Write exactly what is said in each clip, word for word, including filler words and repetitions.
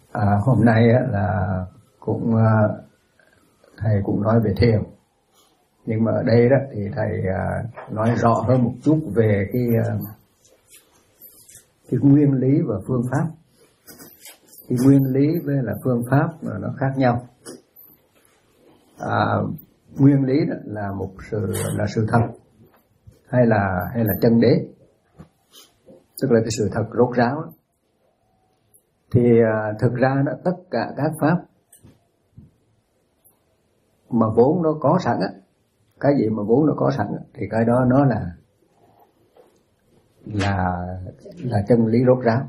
À, hôm nay là cũng thầy cũng nói về thiền, nhưng mà ở đây đó thì thầy nói rõ hơn một chút về cái cái nguyên lý và phương pháp. Cái nguyên lý với là phương pháp là nó khác nhau. À, nguyên lý đó là một sự là sự thật hay là hay là chân đế, tức là cái sự thật rốt ráo đó. Thì à, thực ra đó, tất cả các pháp mà vốn nó có sẵn á, cái gì mà vốn nó có sẵn á, thì cái đó nó là là là chân lý rốt ráo.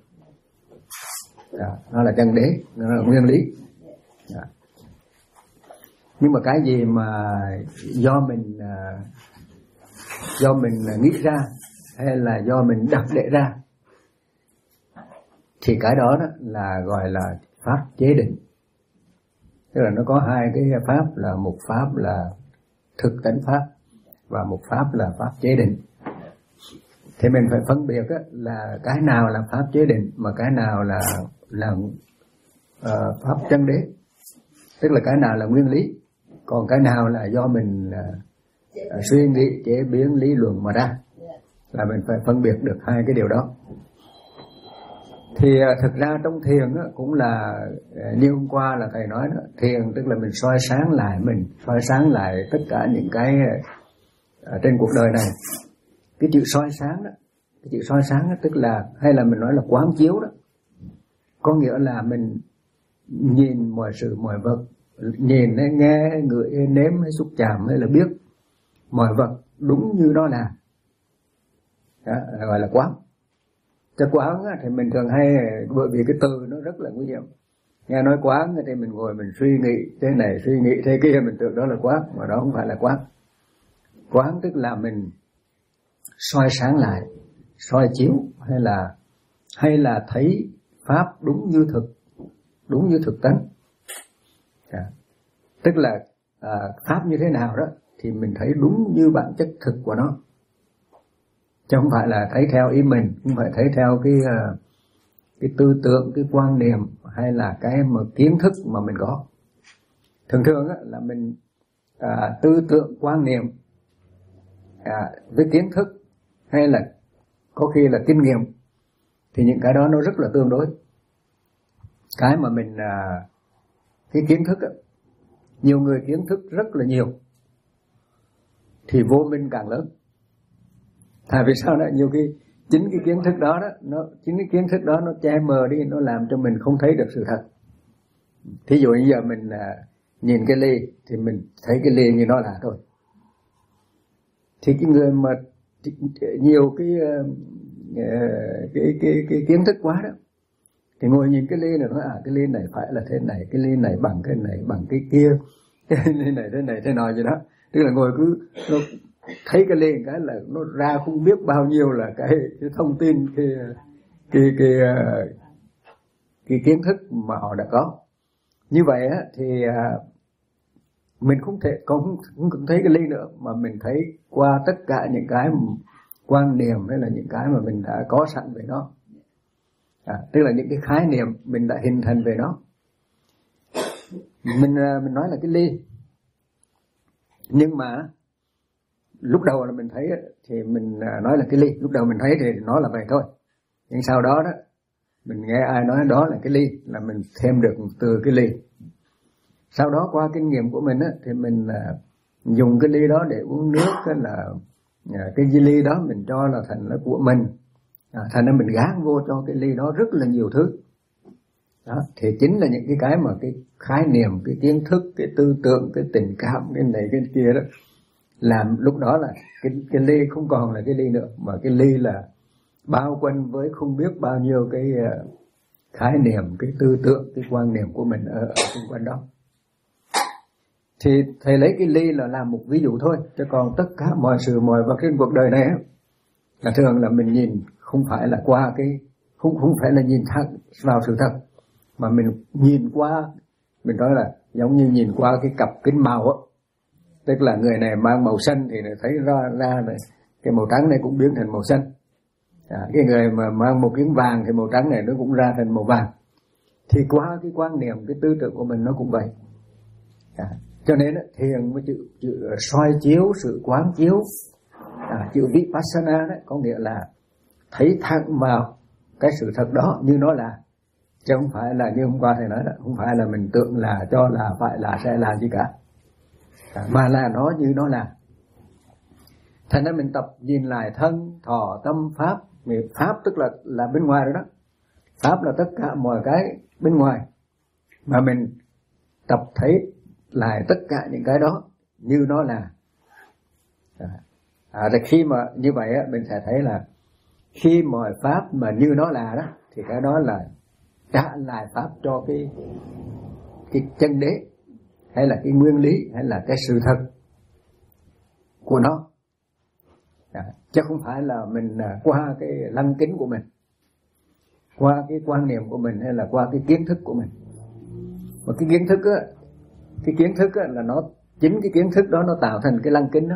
À, nó là chân đế, nó là nguyên lý. À. Nhưng mà cái gì mà do mình à, do mình nghĩ ra hay là do mình đặt để ra thì cái đó, đó là gọi là pháp chế định. Tức là nó có hai cái pháp, là một pháp là thực tánh pháp và một pháp là pháp chế định. Thì mình phải phân biệt á, là cái nào là pháp chế định mà cái nào là là uh, pháp chân đế. Tức là cái nào là nguyên lý, còn cái nào là do mình uh, suy nghĩ chế biến lý luận mà ra. Là mình phải phân biệt được hai cái điều đó. Thì uh, thực ra trong thiền á, cũng là uh, như hôm qua là thầy nói đó, thiền tức là mình soi sáng lại mình, soi sáng lại tất cả những cái uh, trên cuộc đời này. Cái chữ soi sáng đó, cái chữ soi sáng đó, tức là hay là mình nói là quán chiếu đó, có nghĩa là mình nhìn mọi sự mọi vật, nhìn hay nghe hay ngửi hay nếm hay xúc chạm hay là biết mọi vật đúng như nó là, đó, gọi là quán. Cái quán thì mình thường hay, bởi vì cái từ nó rất là nguy hiểm, nghe nói quán thì mình ngồi mình suy nghĩ thế này suy nghĩ thế kia, mình tưởng đó là quán, mà đó không phải là quán. Quán tức là mình soi sáng lại, soi chiếu hay là hay là thấy pháp đúng như thực, đúng như thực tánh. À, tức là à, pháp như thế nào đó thì mình thấy đúng như bản chất thực của nó, chứ không phải là thấy theo ý mình, không phải thấy theo cái cái tư tưởng, cái quan niệm hay là cái mà kiến thức mà mình có. Thường thường á, là mình à, tư tưởng quan niệm à, với kiến thức hay là có khi là kinh nghiệm thì những cái đó nó rất là tương đối. Cái mà mình à, cái kiến thức á, nhiều người kiến thức rất là nhiều thì vô minh càng lớn. Tại vì sao đó, nhiều khi chính cái kiến thức đó đó, nó chính cái kiến thức đó nó che mờ đi, nó làm cho mình không thấy được sự thật. Thí dụ như giờ mình à, nhìn cái ly thì mình thấy cái ly như nó là thôi. Thì cái người mà nhiều cái cái cái cái, cái kiến thức quá đó thì ngồi nhìn cái ly này nói à cái ly này phải là thế này, cái ly này bằng cái này bằng cái kia, cái ly này thế này thế nọ gì đó. Tức là ngồi cứ nó thấy cái ly cái là nó ra không biết bao nhiêu là cái, cái thông tin, cái cái cái cái, cái kiến thức mà họ đã có. Như vậy á thì mình không thể không không thấy cái ly nữa, mà mình thấy qua tất cả những cái quan niệm hay là những cái mà mình đã có sẵn về nó. À, tức là những cái khái niệm mình đã hình thành về nó. Mình mình nói là cái ly, nhưng mà lúc đầu là mình thấy thì mình nói là cái ly, lúc đầu mình thấy thì nó là vậy thôi. Nhưng sau đó đó mình nghe ai nói đó là cái ly là mình thêm được từ cái ly. Sau đó qua kinh nghiệm của mình á thì mình dùng cái ly đó để uống nước, cái là cái ly đó mình cho là thành là của mình. À, thành ra mình gán vô cho cái ly đó rất là nhiều thứ. Đó, thì chính là những cái cái mà cái khái niệm, cái kiến thức, cái tư tưởng, cái tình cảm, cái này cái kia đó, làm lúc đó là cái cái ly không còn là cái ly nữa, mà cái ly là bao quanh với không biết bao nhiêu cái uh, khái niệm, cái tư tưởng, cái quan niệm của mình ở, ở xung quanh đó. Thì thầy lấy cái ly là làm một ví dụ thôi, chứ còn tất cả mọi sự mọi vật trên cuộc đời này á, là thường là mình nhìn không phải là qua cái không không phải là nhìn thẳng vào sự thật, mà mình nhìn qua, mình nói là giống như nhìn qua cái cặp kính màu á. Tức là người này mang màu xanh thì thấy ra ra này, cái màu trắng này cũng biến thành màu xanh. À, cái người mà mang một kiếng vàng thì màu trắng này nó cũng ra thành màu vàng. thì qua cái quan niệm, cái tư tưởng của mình nó cũng vậy. À, cho nên thiền với chữ, chữ soi chiếu, sự quán chiếu, à, chữ vipassana đấy có nghĩa là thấy thẳng vào cái sự thật đó như nó là, chứ không phải là như hôm qua thầy nói đó, không phải là mình tưởng là, cho là, phải là, sẽ là gì cả, à, mà là nó như nó là. Thành ra mình tập nhìn lại thân, thọ, tâm, pháp. Pháp tức là là bên ngoài rồi đó. Pháp là tất cả mọi cái bên ngoài, mà mình tập thấy lại tất cả những cái đó như nó là. À, à, khi mà như vậy á, mình sẽ thấy là khi mọi pháp mà như nó là đó, thì cái đó là trả lại pháp cho cái cái chân đế, hay là cái nguyên lý, hay là cái sự thật của nó. À, chứ không phải là mình à, qua cái lăng kính của mình, qua cái quan niệm của mình, hay là qua cái kiến thức của mình. Mà cái kiến thức á, cái kiến thức á là nó, chính cái kiến thức đó nó tạo thành cái lăng kính đó.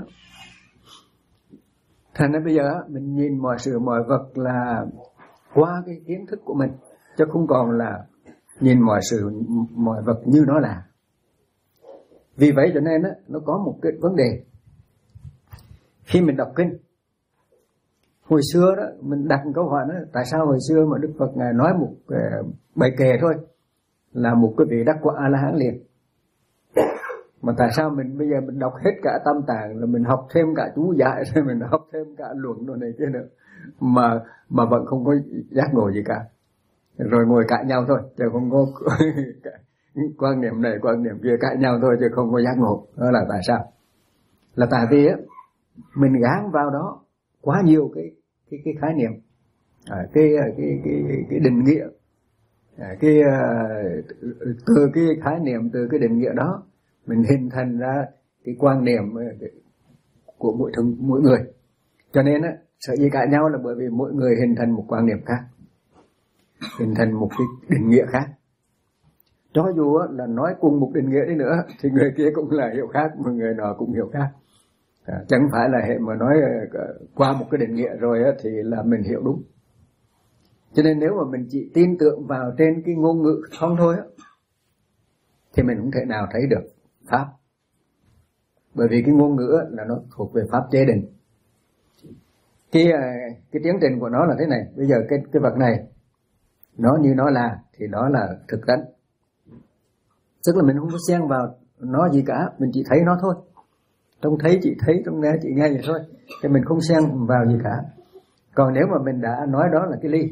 Thành ra bây giờ mình nhìn mọi sự mọi vật là qua cái kiến thức của mình, chứ không còn là nhìn mọi sự mọi vật như nó là. Vì vậy cho nên á, nó có một cái vấn đề. Khi mình đọc kinh, hồi xưa đó mình đặt một câu hỏi đó, tại sao hồi xưa mà Đức Phật ngài nói một uh, bài kệ thôi là một cái vị đắc quả A La Hán liền, mà tại sao mình bây giờ mình đọc hết cả Tam Tạng, là mình học thêm cả chú giải, rồi mình học thêm cả luận đồ này kia nữa, mà mà vẫn không có giác ngộ gì cả, rồi ngồi cãi nhau thôi, chứ không có quan niệm này quan niệm kia, cãi nhau thôi chứ không có giác ngộ. Đó là tại sao? Là tại vì á mình gán vào đó quá nhiều cái cái cái khái niệm, à, cái, cái cái cái định nghĩa, à, cái từ cái khái niệm, từ cái định nghĩa đó mình hình thành ra cái quan niệm của mỗi thường mỗi người. Cho nên á, sở dĩ cãi nhau là bởi vì mỗi người hình thành một quan niệm khác, hình thành một cái định nghĩa khác. Cho dù á, là nói cùng một định nghĩa đi nữa thì người kia cũng là hiểu khác, mà người nọ cũng hiểu khác. À, chẳng phải là hệ mà nói uh, qua một cái định nghĩa rồi uh, thì là mình hiểu đúng. Cho nên nếu mà mình chỉ tin tưởng vào trên cái ngôn ngữ không thôi uh, thì mình không thể nào thấy được pháp. Bởi vì cái ngôn ngữ uh, là nó thuộc về pháp chế định. Cái, uh, cái tiến trình của nó là thế này. Bây giờ cái, cái vật này nó như nó là thì đó là thực tánh. Tức là mình không có xen vào nó gì cả, mình chỉ thấy nó thôi. Trông thấy chị thấy, trông nghe chị nghe vậy thôi, thì mình không xen vào gì cả. Còn nếu mà mình đã nói đó là cái ly,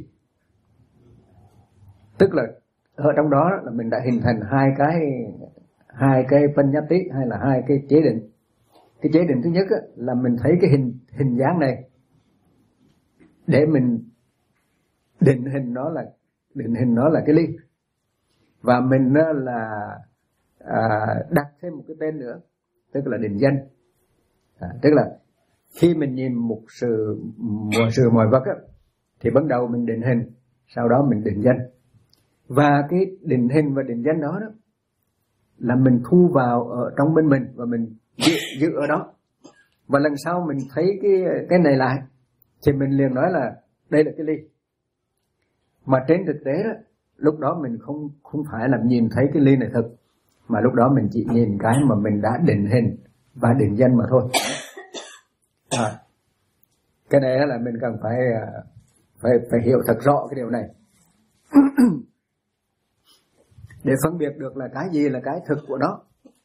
tức là ở trong đó là mình đã hình thành hai cái hai cái phân nhất tí, hay là hai cái chế định. Cái chế định thứ nhất á, là mình thấy cái hình hình dáng này để mình định hình nó là định hình nó là cái ly, và mình là à, đặt thêm một cái tên nữa, tức là định danh. À, tức là khi mình nhìn một sự mọi sự mọi vật á, thì ban đầu mình định hình, sau đó mình định danh. Và cái định hình và định danh đó, đó là mình thu vào ở trong bên mình, và mình giữ, giữ ở đó. Và lần sau mình thấy cái cái này lại thì mình liền nói là đây là cái ly. Mà trên thực tế đó, lúc đó mình không không phải là nhìn thấy cái ly này thực, mà lúc đó mình chỉ nhìn cái mà mình đã định hình và định danh mà thôi. À, cái này là mình cần phải phải phải hiểu thật rõ cái điều này để phân biệt được là cái gì là cái thực của nó.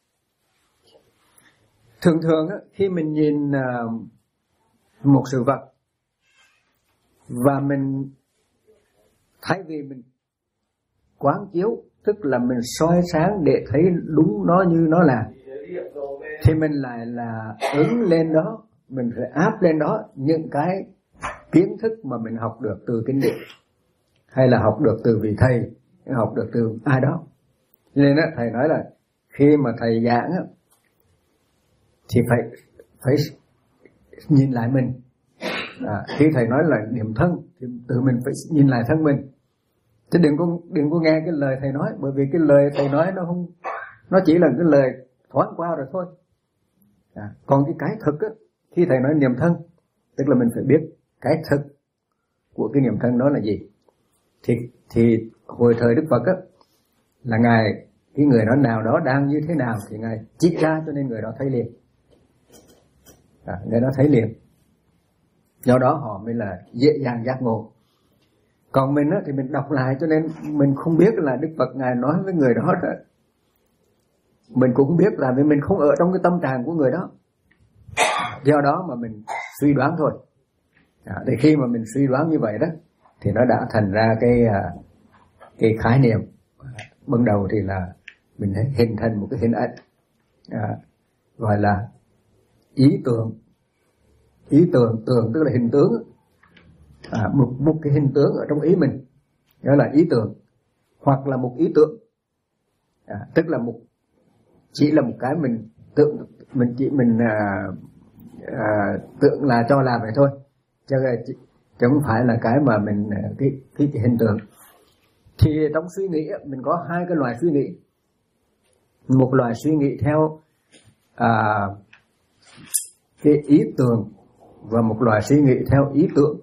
Thường thường á, khi mình nhìn một sự vật và mình thay vì mình quán chiếu, tức là mình soi sáng để thấy đúng nó như nó là, thì mình lại là ứng lên đó, mình phải áp lên đó những cái kiến thức mà mình học được từ kinh điển, hay là học được từ vị thầy, học được từ ai đó. Nên đó, thầy nói là khi mà thầy giảng á, thì phải phải nhìn lại mình. À, khi thầy nói là niệm thân thì tự mình phải nhìn lại thân mình, chứ đừng có đừng có nghe cái lời thầy nói, bởi vì cái lời thầy nói nó không, nó chỉ là cái lời thoáng qua rồi thôi. À, còn cái cái thực á, khi thầy nói niệm thân, tức là mình phải biết cái thực của cái niệm thân đó là gì. Thì thì hồi thời Đức Phật á, là Ngài, cái người đó nào đó đang như thế nào thì Ngài chỉ ra cho nên người đó thấy liền. À, người đó thấy liền. Do đó họ mới là dễ dàng giác ngộ. Còn mình á, thì mình đọc lại cho nên mình không biết là Đức Phật Ngài nói với người đó, đó. Mình cũng không biết là vì mình không ở trong cái tâm trạng của người đó. Do đó mà mình suy đoán thôi. À, thì khi mà mình suy đoán như vậy đó thì nó đã thành ra cái cái khái niệm. Ban đầu thì là mình hình thành một cái hình ảnh, à, gọi là ý tưởng. Ý tưởng, tưởng tức là hình tướng, à, một, một cái hình tướng ở trong ý mình, đó là ý tưởng, hoặc là một ý tưởng, à, tức là một chỉ là một cái mình tưởng, mình chỉ mình à, à, tưởng là cho làm vậy thôi, chứ, chứ không phải là cái mà mình cái cái, cái hình tượng. Thì trong suy nghĩ mình có hai cái loại suy nghĩ, một loại suy nghĩ theo à, cái ý tưởng và một loại suy nghĩ theo ý tưởng.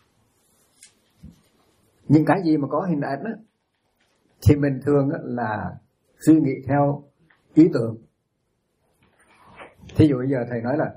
Những cái gì mà có hình ảnh á, thì mình thường á, là suy nghĩ theo ý tưởng. Thí dụ bây giờ thầy nói là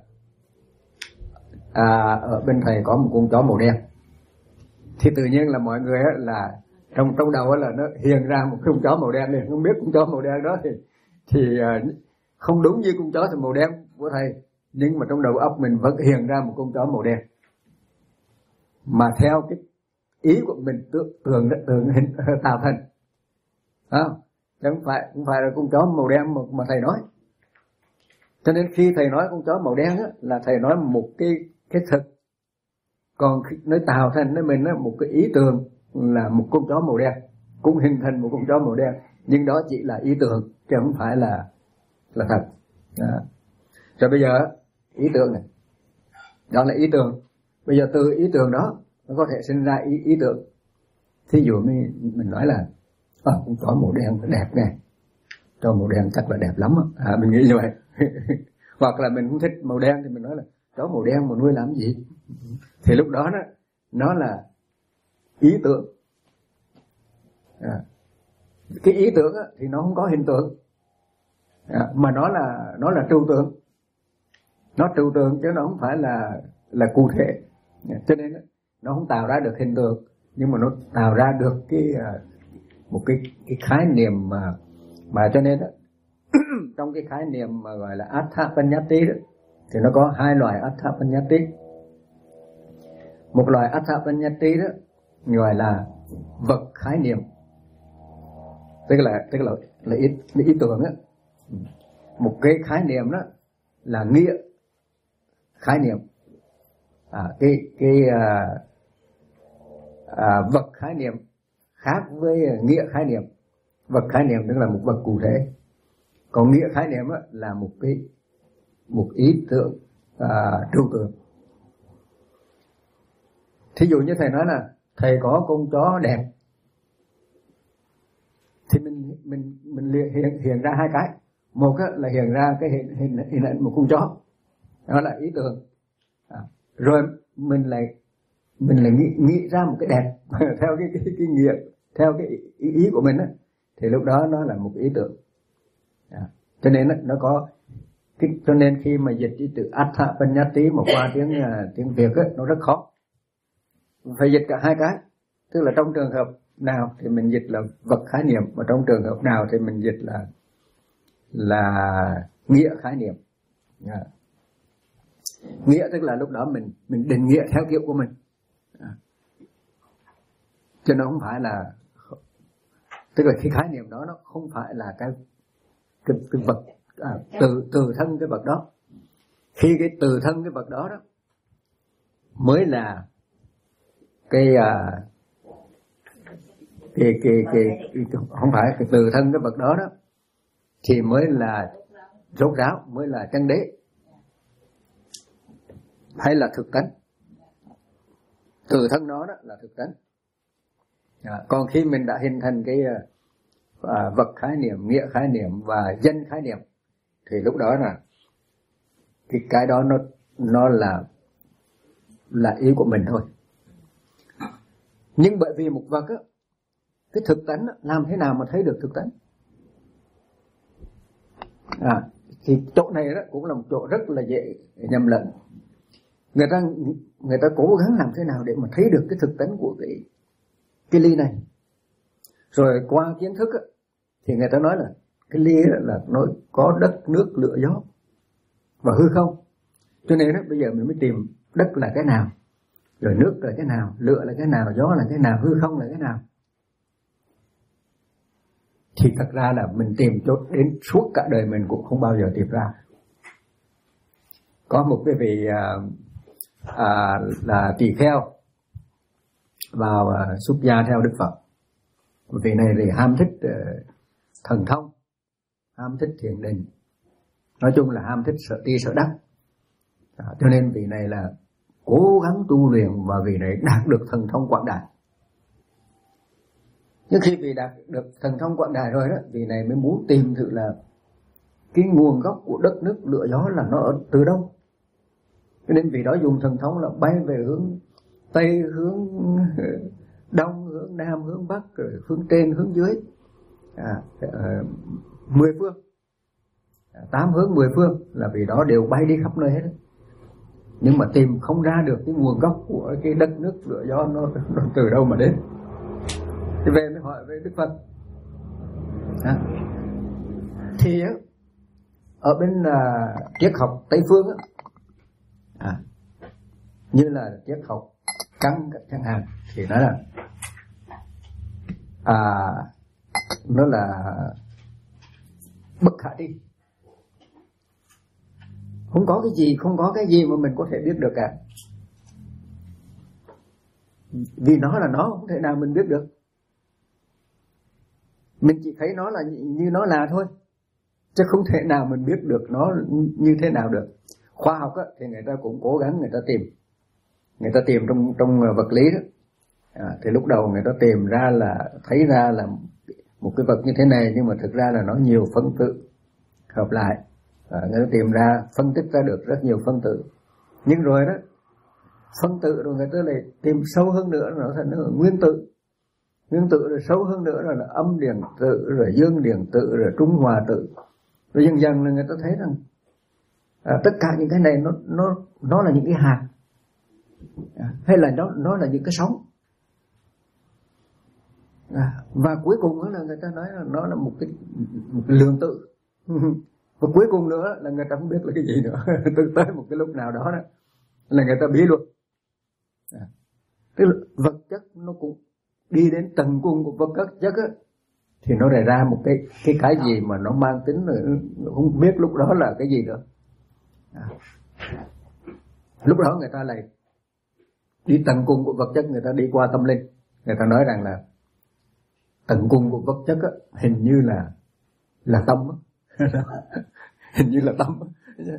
à, ở bên thầy có một con chó màu đen, thì tự nhiên là mọi người á, là trong trong đầu á, là nó hiện ra một con chó màu đen liền. Không biết con chó màu đen đó thì thì uh, không đúng như con chó thì màu đen của thầy, nhưng mà trong đầu óc mình vẫn hiện ra một con chó màu đen, mà theo cái ý của mình tưởng tượng tưởng hình tạo thành, không? Chứ không phải không phải là con chó màu đen mà, mà thầy nói. Cho nên khi thầy nói con chó màu đen á, là thầy nói một cái cái thực, còn nó tạo thành nó mình á, một cái ý tưởng là một con chó màu đen, cũng hình thành một con chó màu đen, nhưng đó chỉ là ý tưởng chứ không phải là là thật. Đó. Rồi bây giờ ý tưởng này, đó là ý tưởng. Bây giờ từ ý tưởng đó nó có thể sinh ra ý ý tưởng. Thí dụ mình mình nói là à, con chó màu đen đẹp này, chó màu đen chắc là đẹp lắm á, à, mình nghĩ như vậy. Hoặc là mình không thích màu đen thì mình nói là chó màu đen mà nuôi làm gì, thì lúc đó đó nó là ý tưởng. À, cái ý tưởng á, thì nó không có hình tượng, à, mà nó là nó là trừu tượng, nó trừu tượng chứ nó không phải là là cụ thể, à, cho nên nó không tạo ra được hình tượng, nhưng mà nó tạo ra được cái một cái cái khái niệm mà mà cho nên đó, trong cái khái niệm mà gọi là Atthapanyati đó, thì nó có hai loại Atthapanyati. Một loại Atthapanyati đó gọi là vật khái niệm, tức là tức là là ý, là ý tưởng á. Một cái khái niệm đó là nghĩa khái niệm, à, cái cái à, à, vật khái niệm khác với nghĩa khái niệm. Vật khái niệm tức là một vật cụ thể, còn nghĩa khái niệm á, là một cái một ý tưởng à, trừu tượng. Thí dụ như thầy nói là thầy có con chó đẹp, thì mình mình mình hiện hiện ra hai cái. Một á, là hiện ra cái hình hình hình ảnh một con chó, đó là ý tưởng. À, rồi mình lại mình lại nghĩ, nghĩ ra một cái đẹp theo cái cái cái nghĩa, theo cái ý, ý của mình á, thì lúc đó nó là một ý tưởng. À, cho nên á, nó có cái, cho nên khi mà dịch cái từ Atthapanyati mà qua tiếng uh, tiếng Việt á, nó rất khó. Phải dịch cả hai cái, tức là trong trường hợp nào thì mình dịch là vật khái niệm, và trong trường hợp nào thì mình dịch là là nghĩa khái niệm. À, nghĩa tức là lúc đó mình mình định nghĩa theo kiểu của mình, à, chứ nó không phải là, tức là cái khái niệm đó nó không phải là cái cái, cái vật, à, từ từ thân cái vật đó. Khi cái từ thân cái vật đó đó mới là cái à, cái, cái, cái, cái không phải cái từ thân cái vật đó đó thì mới là rốt ráo, mới là chân đế hay là thực tánh. Từ thân nó đó là thực tánh. À, còn khi mình đã hình thành cái à, vật khái niệm, nghĩa khái niệm và danh khái niệm, thì lúc đó là cái cái đó nó nó là là ý của mình thôi. Nhưng bởi vì một vật á, cái thực tánh á, làm thế nào mà thấy được thực tánh? À, thì chỗ này đó cũng là một chỗ rất là dễ nhầm lẫn. Người ta người ta cố gắng làm thế nào để mà thấy được cái thực tính của cái cái ly này. Rồi qua kiến thức á, thì người ta nói là cái ly là nó có đất, nước, lửa, gió và hư không. Cho nên đó, bây giờ mình mới tìm đất là cái nào, rồi nước là cái nào, lửa là cái nào, gió là cái nào, hư không là cái nào. Thì thật ra là mình tìm chốt đến suốt cả đời mình cũng không bao giờ tìm ra. Có một cái vị à, à, là tỳ kheo vào à, xuất gia theo Đức Phật. Vị này thì ham thích uh, thần thông, ham thích thiền định, nói chung là ham thích sợ ti sợ đắc. À, cho nên vị này là cố gắng tu luyện và vị này đạt được thần thông quảng đại. Nhưng khi vị đạt được thần thông quảng đại rồi đó, vị này mới muốn tìm thử là cái nguồn gốc của đất nước lửa gió là nó ở từ đâu. Cho nên vị đó dùng thần thông là bay về hướng Tây, hướng Đông, hướng Nam, hướng Bắc, rồi hướng trên, hướng dưới, à, uh, mười phương, à, tám hướng mười phương là vì đó đều bay đi khắp nơi hết. Nhưng mà tìm không ra được cái nguồn gốc của cái đất nước lửa gió nó, nó từ đâu mà đến. Thì về mới hỏi về Đức Phật. À, thì ở bên uh, triết học Tây phương á, à, như là triết học Căn chẳng hạn, thì nó là à, nó là bất khả thi, không có cái gì không có cái gì mà mình có thể biết được cả, vì nó là nó, không thể nào mình biết được. Mình chỉ thấy nó là như nó là thôi, chứ không thể nào mình biết được nó như thế nào được. Khoa học á, thì người ta cũng cố gắng người ta tìm, người ta tìm trong trong vật lý đó. À, thì lúc đầu người ta tìm ra là thấy ra là một cái vật như thế này, nhưng mà thực ra là nó nhiều phân tử hợp lại. À, người ta tìm ra, phân tích ra được rất nhiều phân tử. Nhưng rồi đó, phân tử rồi người ta lại tìm sâu hơn nữa, nó thành nó nguyên tử. Nguyên tử rồi sâu hơn nữa là, là âm điện tử, rồi dương điện tử, rồi trung hòa tử. Rồi dần dần là người ta thấy rằng à, tất cả những cái này nó nó nó là những cái hạt, à, hay là nó nó là những cái sóng. À, và cuối cùng đó là người ta nói là nó là một cái, một cái lượng tử. Và cuối cùng nữa là người ta không biết là cái gì nữa. Từ tới một cái lúc nào đó đó là người ta biết luôn. À, tức là vật chất nó cũng đi đến tầng cùng của vật chất chất á, thì nó ra một cái cái cái gì mà nó mang tính là không biết lúc đó là cái gì nữa. À, lúc đó người ta lại đi tầng cùng của vật chất, người ta đi qua tâm linh, người ta nói rằng là tầng cùng của vật chất á, hình như là là tâm á. Hình như là tâm á.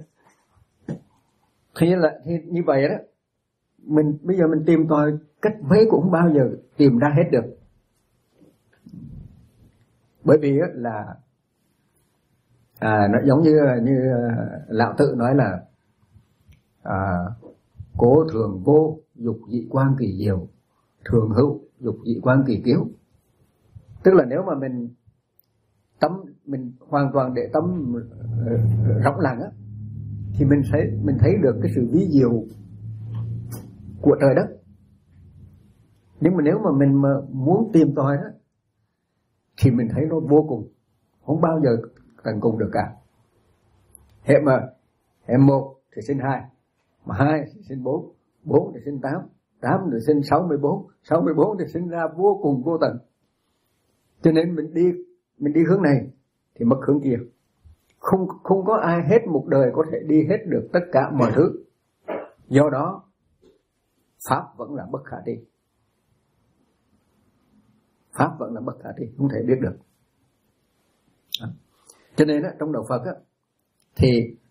Thì là thì như vậy đó, mình bây giờ mình tìm tòi cách mấy cũng không bao giờ tìm ra hết được. Bởi vì á là à, nó giống như như Lão Tự nói là à, cố thường vô, dục dị quan kỳ diệu, thường hữu, dục dị quan kỳ kiếu. Tức là nếu mà mình tâm mình hoàn toàn để tâm rộng lặng á, thì mình thấy mình thấy được cái sự vi diệu của trời đất. Nhưng mà nếu mà mình mà muốn tìm tòi đó, thì mình thấy nó vô cùng, không bao giờ tận cùng được cả. Hệ mà hệ một thì sinh hai, mà hai thì sinh bốn, bốn thì sinh tám, tám thì sinh sáu mươi bốn, sáu mươi bốn thì sinh ra vô cùng vô tận. Cho nên mình đi mình đi hướng này thì mất hướng kia. Không không có ai hết một đời có thể đi hết được tất cả mọi thứ. Do đó pháp vẫn là bất khả thi. Pháp vẫn là bất khả thi, không thể biết được. Cho nên á, trong đạo Phật á, thì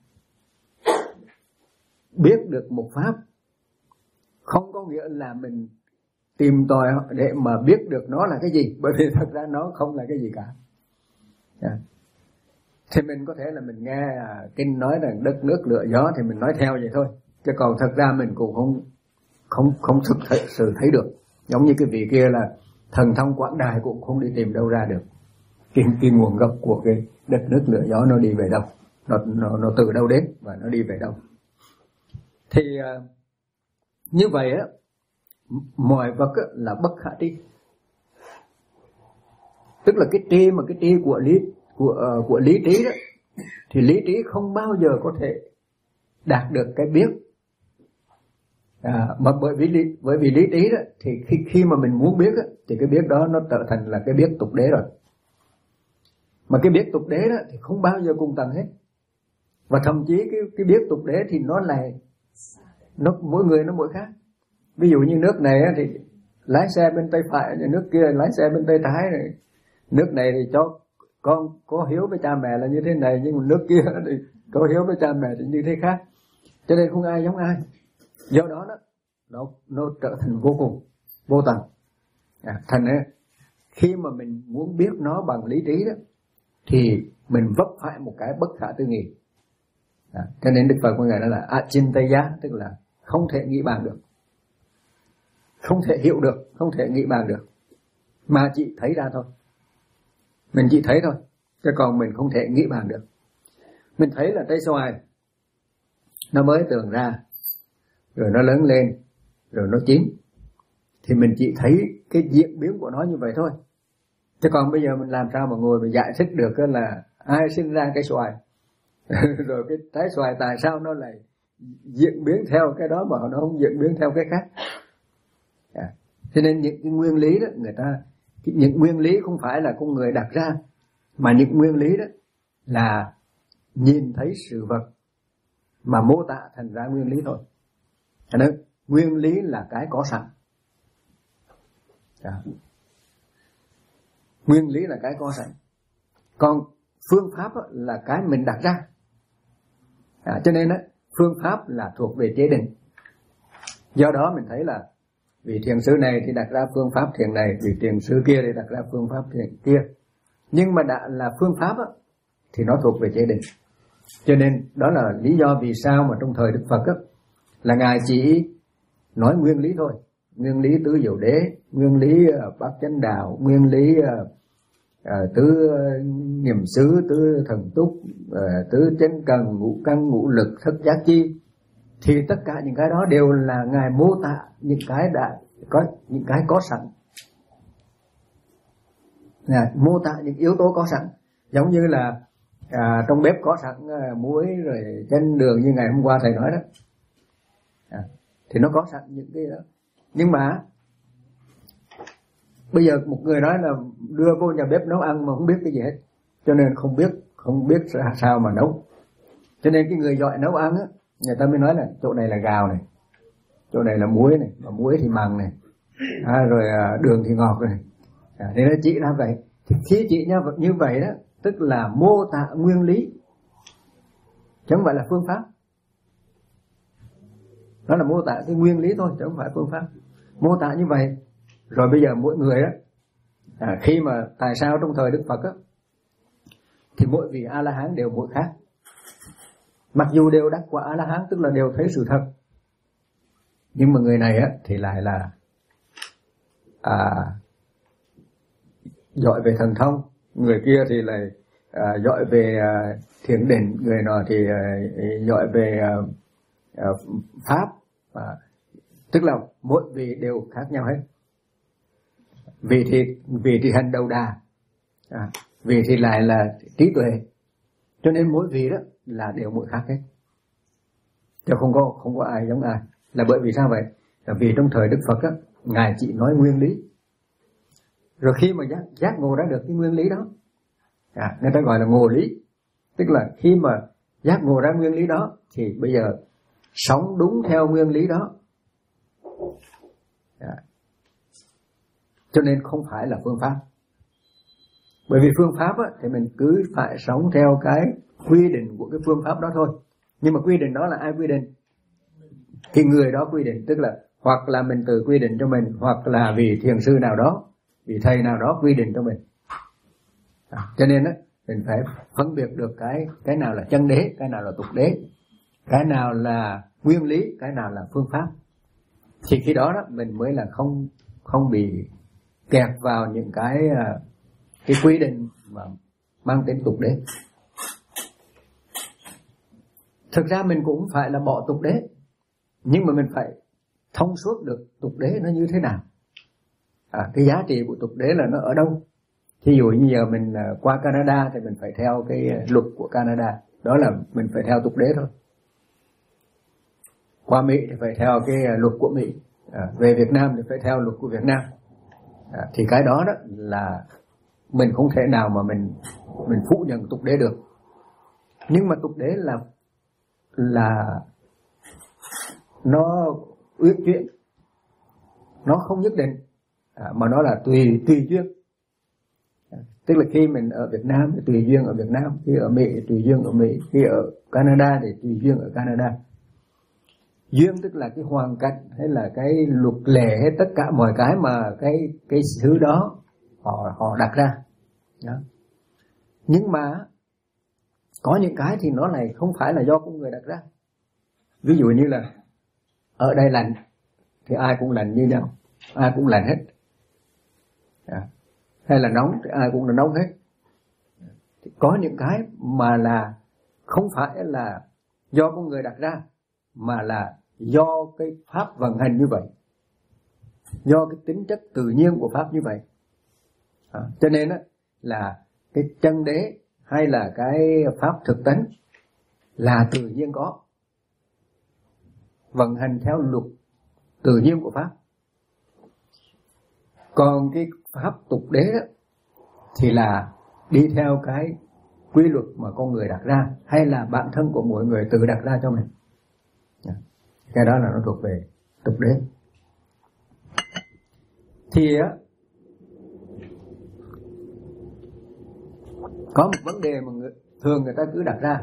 biết được một pháp không có nghĩa là mình tìm tòi để mà biết được nó là cái gì, bởi vì thật ra nó không là cái gì cả. À, thì mình có thể là mình nghe kinh nói rằng đất nước lửa gió thì mình nói theo vậy thôi, chứ còn thật ra mình cũng không không không thực sự thấy được. Giống như cái vị kia là thần thông quảng đại cũng không đi tìm đâu ra được cái, cái nguồn gốc của cái đất nước lửa gió nó đi về đâu. nó, nó, nó từ đâu đến và nó đi về đâu. Thì uh, như vậy á, mọi vật á, là bất khả tri. Tức là cái tri mà cái tri của lý của uh, của lý trí đó, thì lý trí không bao giờ có thể đạt được cái biết. À, mà bởi vì lý, bởi vì lý trí đó thì khi khi mà mình muốn biết đó, thì cái biết đó nó trở thành là cái biết tục đế rồi. Mà cái biết tục đế đó thì không bao giờ cùng tầng hết. Và thậm chí cái cái biết tục đế thì nó là nó mỗi người nó mỗi khác. Ví dụ như nước này thì lái xe bên tay phải, nước kia lái xe bên tay trái này. Nước này thì cho con có hiếu với cha mẹ là như thế này, nhưng mà nước kia thì có hiếu với cha mẹ thì như thế khác. Cho nên không ai giống ai. Do đó đó nó nó trở thành vô cùng vô tận. À, thành ra khi mà mình muốn biết nó bằng lý trí đó thì mình vấp phải một cái bất khả tư nghị. À, cho nên Đức Phật của ngài đó là achintaya, tức là không thể nghĩ bàn được, không thể hiểu được, không thể nghĩ bàn được, mà chỉ thấy ra thôi. Mình chỉ thấy thôi, chứ còn mình không thể nghĩ bàn được. Mình thấy là trái xoài nó mới tường ra, rồi nó lớn lên, rồi nó chín, thì mình chỉ thấy cái diễn biến của nó như vậy thôi. Chứ còn bây giờ mình làm sao mà ngồi mà giải thích được là ai sinh ra cái xoài rồi cái trái xoài tại sao nó lại diễn biến theo cái đó mà nó không diễn biến theo cái khác. À, cho nên những cái nguyên lý đó người ta, những nguyên lý không phải là con người đặt ra, mà những nguyên lý đó là nhìn thấy sự vật mà mô tả thành ra nguyên lý thôi. Cho nên nguyên lý là cái có sẵn. À, nguyên lý là cái có sẵn, còn phương pháp là cái mình đặt ra. À, cho nên đó, phương pháp là thuộc về chế định. Do đó mình thấy là vị thiền sư này thì đặt ra phương pháp thiền này, vị thiền sư kia thì đặt ra phương pháp thiền kia. Nhưng mà đã là phương pháp á, thì nó thuộc về chế định. Cho nên đó là lý do vì sao mà trong thời Đức Phật á, là ngài chỉ nói nguyên lý thôi, nguyên lý tứ diệu đế, nguyên lý uh, bát chánh đạo, nguyên lý uh, uh, tứ uh, niệm xứ, tứ thần túc, uh, tứ chánh cần, ngũ căn, ngũ lực, thất giác chi. Thì tất cả những cái đó đều là ngài mô tả những cái đã có, những cái có sẵn. Ngài mô tả những yếu tố có sẵn, giống như là à, trong bếp có sẵn à, muối rồi chanh đường như ngày hôm qua thầy nói đó. À, thì nó có sẵn những cái đó. Nhưng mà bây giờ một người nói là đưa vô nhà bếp nấu ăn mà không biết cái gì hết, cho nên không biết không biết sao mà nấu. Cho nên cái người giỏi nấu ăn á, người ta mới nói là chỗ này là gạo này, chỗ này là muối này, mà muối thì mặn này, à, rồi à, đường thì ngọt này. À, thế nó chỉ ra vậy. Thì khi chỉ ra như vậy đó, tức là mô tả nguyên lý, chứ không phải là phương pháp. Đó là mô tả cái nguyên lý thôi, chứ không phải phương pháp. Mô tả như vậy, rồi bây giờ mỗi người đó, à, khi mà tại sao trong thời Đức Phật á, thì mỗi vị A La Hán đều mỗi khác. Mặc dù đều đắc quả A La Hán, tức là đều thấy sự thật, nhưng mà người này á thì lại là à, giỏi về thần thông, người kia thì lại à, giỏi về à, thiền định, người nọ thì à, giỏi về à, à, pháp, à, tức là mỗi vị đều khác nhau hết. Vị thì vị thì hành đầu đà, à, vị thì lại là trí tuệ. Cho nên mỗi vị đó là đều mỗi khác hết, chứ không có không có ai giống ai. Là bởi vì sao vậy? Là vì trong thời Đức Phật á, ngài chỉ nói nguyên lý. Rồi khi mà giác, giác ngộ ra được cái nguyên lý đó, à, người ta gọi là ngộ lý. Tức là khi mà giác ngộ ra nguyên lý đó, thì bây giờ sống đúng theo nguyên lý đó. À, cho nên không phải là phương pháp. Bởi vì phương pháp á, thì mình cứ phải sống theo cái quy định của cái phương pháp đó thôi. Nhưng mà quy định đó là ai quy định? Thì người đó quy định, tức là hoặc là mình tự quy định cho mình, hoặc là vì thiền sư nào đó, vì thầy nào đó quy định cho mình. À, cho nên á, mình phải phân biệt được cái cái nào là chân đế, cái nào là tục đế, cái nào là nguyên lý, cái nào là phương pháp. Thì khi đó đó mình mới là không không bị kẹt vào những cái cái quy định mà mang tính tục đế. Thực ra mình cũng phải là bỏ tục đế, nhưng mà mình phải thông suốt được tục đế nó như thế nào. À, cái giá trị của tục đế là nó ở đâu. Thí dụ như giờ mình qua Canada thì mình phải theo cái luật của Canada, đó là mình phải theo tục đế thôi. Qua Mỹ thì phải theo cái luật của Mỹ, à, về Việt Nam thì phải theo luật của Việt Nam. À, thì cái đó đó là mình không thể nào mà mình mình phủ nhận tục đế được. Nhưng mà tục đế là là nó uyển chuyển, nó không nhất định, à, mà nó là tùy tùy duyên. À, tức là khi mình ở Việt Nam thì tùy duyên ở Việt Nam, khi ở Mỹ thì tùy duyên ở Mỹ, khi ở Canada thì tùy duyên ở Canada. Duyên tức là cái hoàn cảnh hay là cái luật lệ hay tất cả mọi cái mà cái cái thứ đó họ họ đặt ra. Đó. Nhưng mà có những cái thì nó lại không phải là do con người đặt ra. Ví dụ như là ở đây lạnh thì ai cũng lạnh như nhau, ai cũng lạnh hết. À, hay là nóng thì ai cũng là nóng hết. Thì có những cái mà là không phải là do con người đặt ra, mà là do cái pháp vận hành như vậy, do cái tính chất tự nhiên của pháp như vậy. À, cho nên á, là cái chân đế hay là cái pháp thực tánh là tự nhiên có, vận hành theo luật tự nhiên của pháp. Còn cái pháp tục đế đó, thì là đi theo cái quy luật mà con người đặt ra, hay là bản thân của mỗi người tự đặt ra cho mình. Cái đó là nó thuộc về tục đế. Thì á, có một vấn đề mà người, thường người ta cứ đặt ra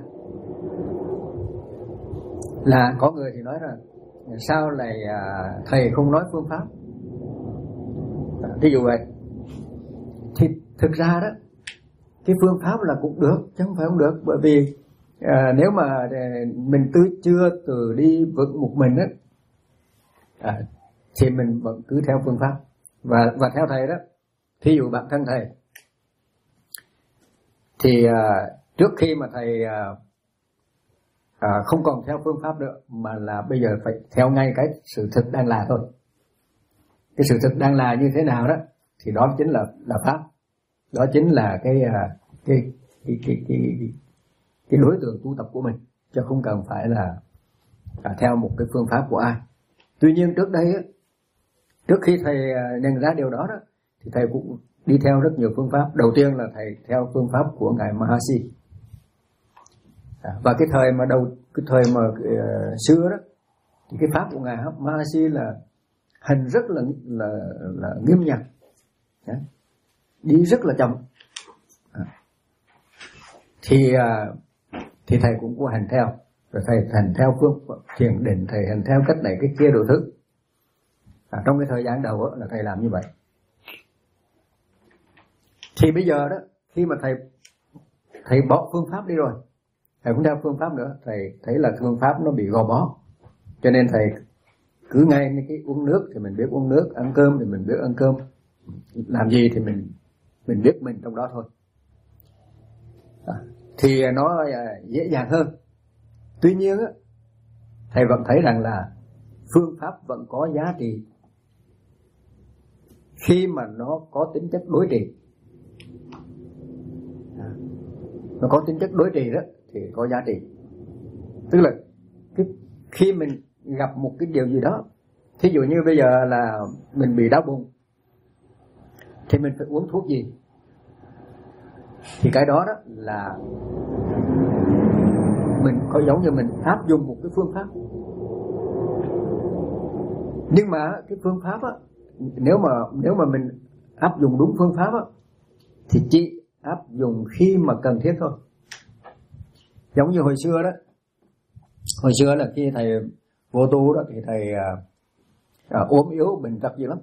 là có người thì nói rằng sao lại à, thầy không nói phương pháp. À, ví dụ vậy. Thì thực ra đó, cái phương pháp là cũng được chứ không phải không được, bởi vì à, nếu mà mình tư chưa từ đi vững một mình á, à, thì mình vẫn cứ theo phương pháp và và theo thầy đó. Thí dụ bản thân thầy thì à, trước khi mà thầy à, à, không còn theo phương pháp nữa, mà là bây giờ phải theo ngay cái sự thực đang là thôi. Cái sự thực đang là như thế nào đó thì đó chính là là pháp, đó chính là cái à, cái cái cái cái, cái cái đối tượng tu tập của mình, chứ không cần phải là à, theo một cái phương pháp của ai. Tuy nhiên trước đây á, trước khi thầy nhận ra điều đó đó, thì thầy cũng đi theo rất nhiều phương pháp. Đầu tiên là thầy theo phương pháp của ngài Mahasi. À, và cái thời mà đầu cái thời mà uh, xưa đó, thì cái pháp của ngài Mahasi là hành rất là là là nghiêm nhặt, à, đi rất là chậm. À, thì uh, thì thầy cũng có hành theo, rồi thầy hành theo phương thiền định, thầy hành theo cách này cái kia đồ thứ. À, trong cái thời gian đầu đó, là thầy làm như vậy. Thì bây giờ đó, khi mà thầy thầy bỏ phương pháp đi rồi, thầy không theo phương pháp nữa, thầy thấy là phương pháp nó bị gò bó, cho nên thầy cứ ngay cái uống nước thì mình biết uống nước, ăn cơm thì mình biết ăn cơm, làm gì thì mình mình biết mình trong đó thôi. À, thì nó dễ dàng hơn. Tuy nhiên á, thầy vẫn thấy rằng là phương pháp vẫn có giá trị khi mà nó có tính chất đối trị. À, nó có tính chất đối trị đó thì có giá trị. Tức là cái, khi mình gặp một cái điều gì đó, thí dụ như bây giờ là mình bị đau bụng thì mình phải uống thuốc gì, thì cái đó đó là mình có giống như mình áp dụng một cái phương pháp. Nhưng mà cái phương pháp á, nếu mà nếu mà mình áp dụng đúng phương pháp á, thì chỉ áp dụng khi mà cần thiết thôi. Giống như hồi xưa đó, hồi xưa là khi thầy vô tu đó, thì thầy à, à, ốm yếu bệnh tật gì lắm,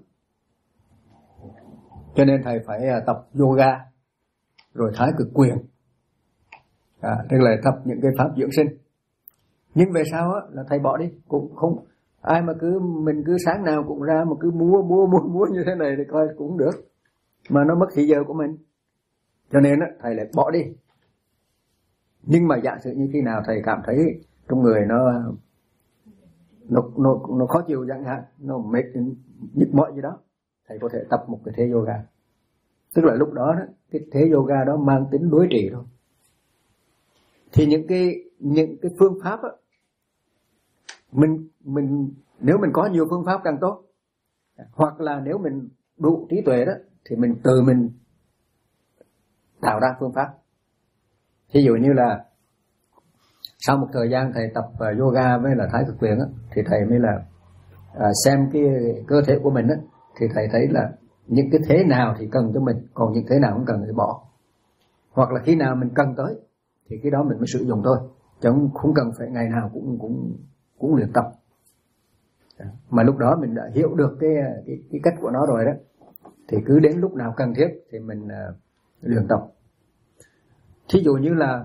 cho nên thầy phải à, tập yoga rồi thái cực quyền, à, tức là tập những cái pháp dưỡng sinh. Nhưng về sau á, là thầy bỏ đi, cũng không ai mà cứ mình cứ sáng nào cũng ra mà cứ múa múa múa múa như thế này thì coi cũng không được, mà nó mất thời giờ của mình, cho nên á, thầy lại bỏ đi. Nhưng mà giả sử như khi nào thầy cảm thấy trong người nó nó nó, nó khó chịu chẳng hạn, nó mệt nhức mỏi gì đó, thầy có thể tập một cái thế yoga. Tức là lúc đó, đó cái thế yoga đó mang tính đối trị thôi. Thì những cái những cái phương pháp á, mình mình nếu mình có nhiều phương pháp càng tốt, hoặc là nếu mình đủ trí tuệ đó thì mình tự mình tạo ra phương pháp. Ví dụ như là sau một thời gian thầy tập yoga với là Thái Cực Quyền á, thì thầy mới là à, xem cái cơ thể của mình á, thì thầy thấy là những cái thế nào thì cần cho mình, còn những thế nào không cần thì bỏ. Hoặc là khi nào mình cần tới thì cái đó mình mới sử dụng thôi, chứ không cần phải ngày nào cũng cũng cũng luyện tập. Mà lúc đó mình đã hiểu được cái cái, cái cách của nó rồi đó, thì cứ đến lúc nào cần thiết thì mình uh, luyện tập. Thí dụ như là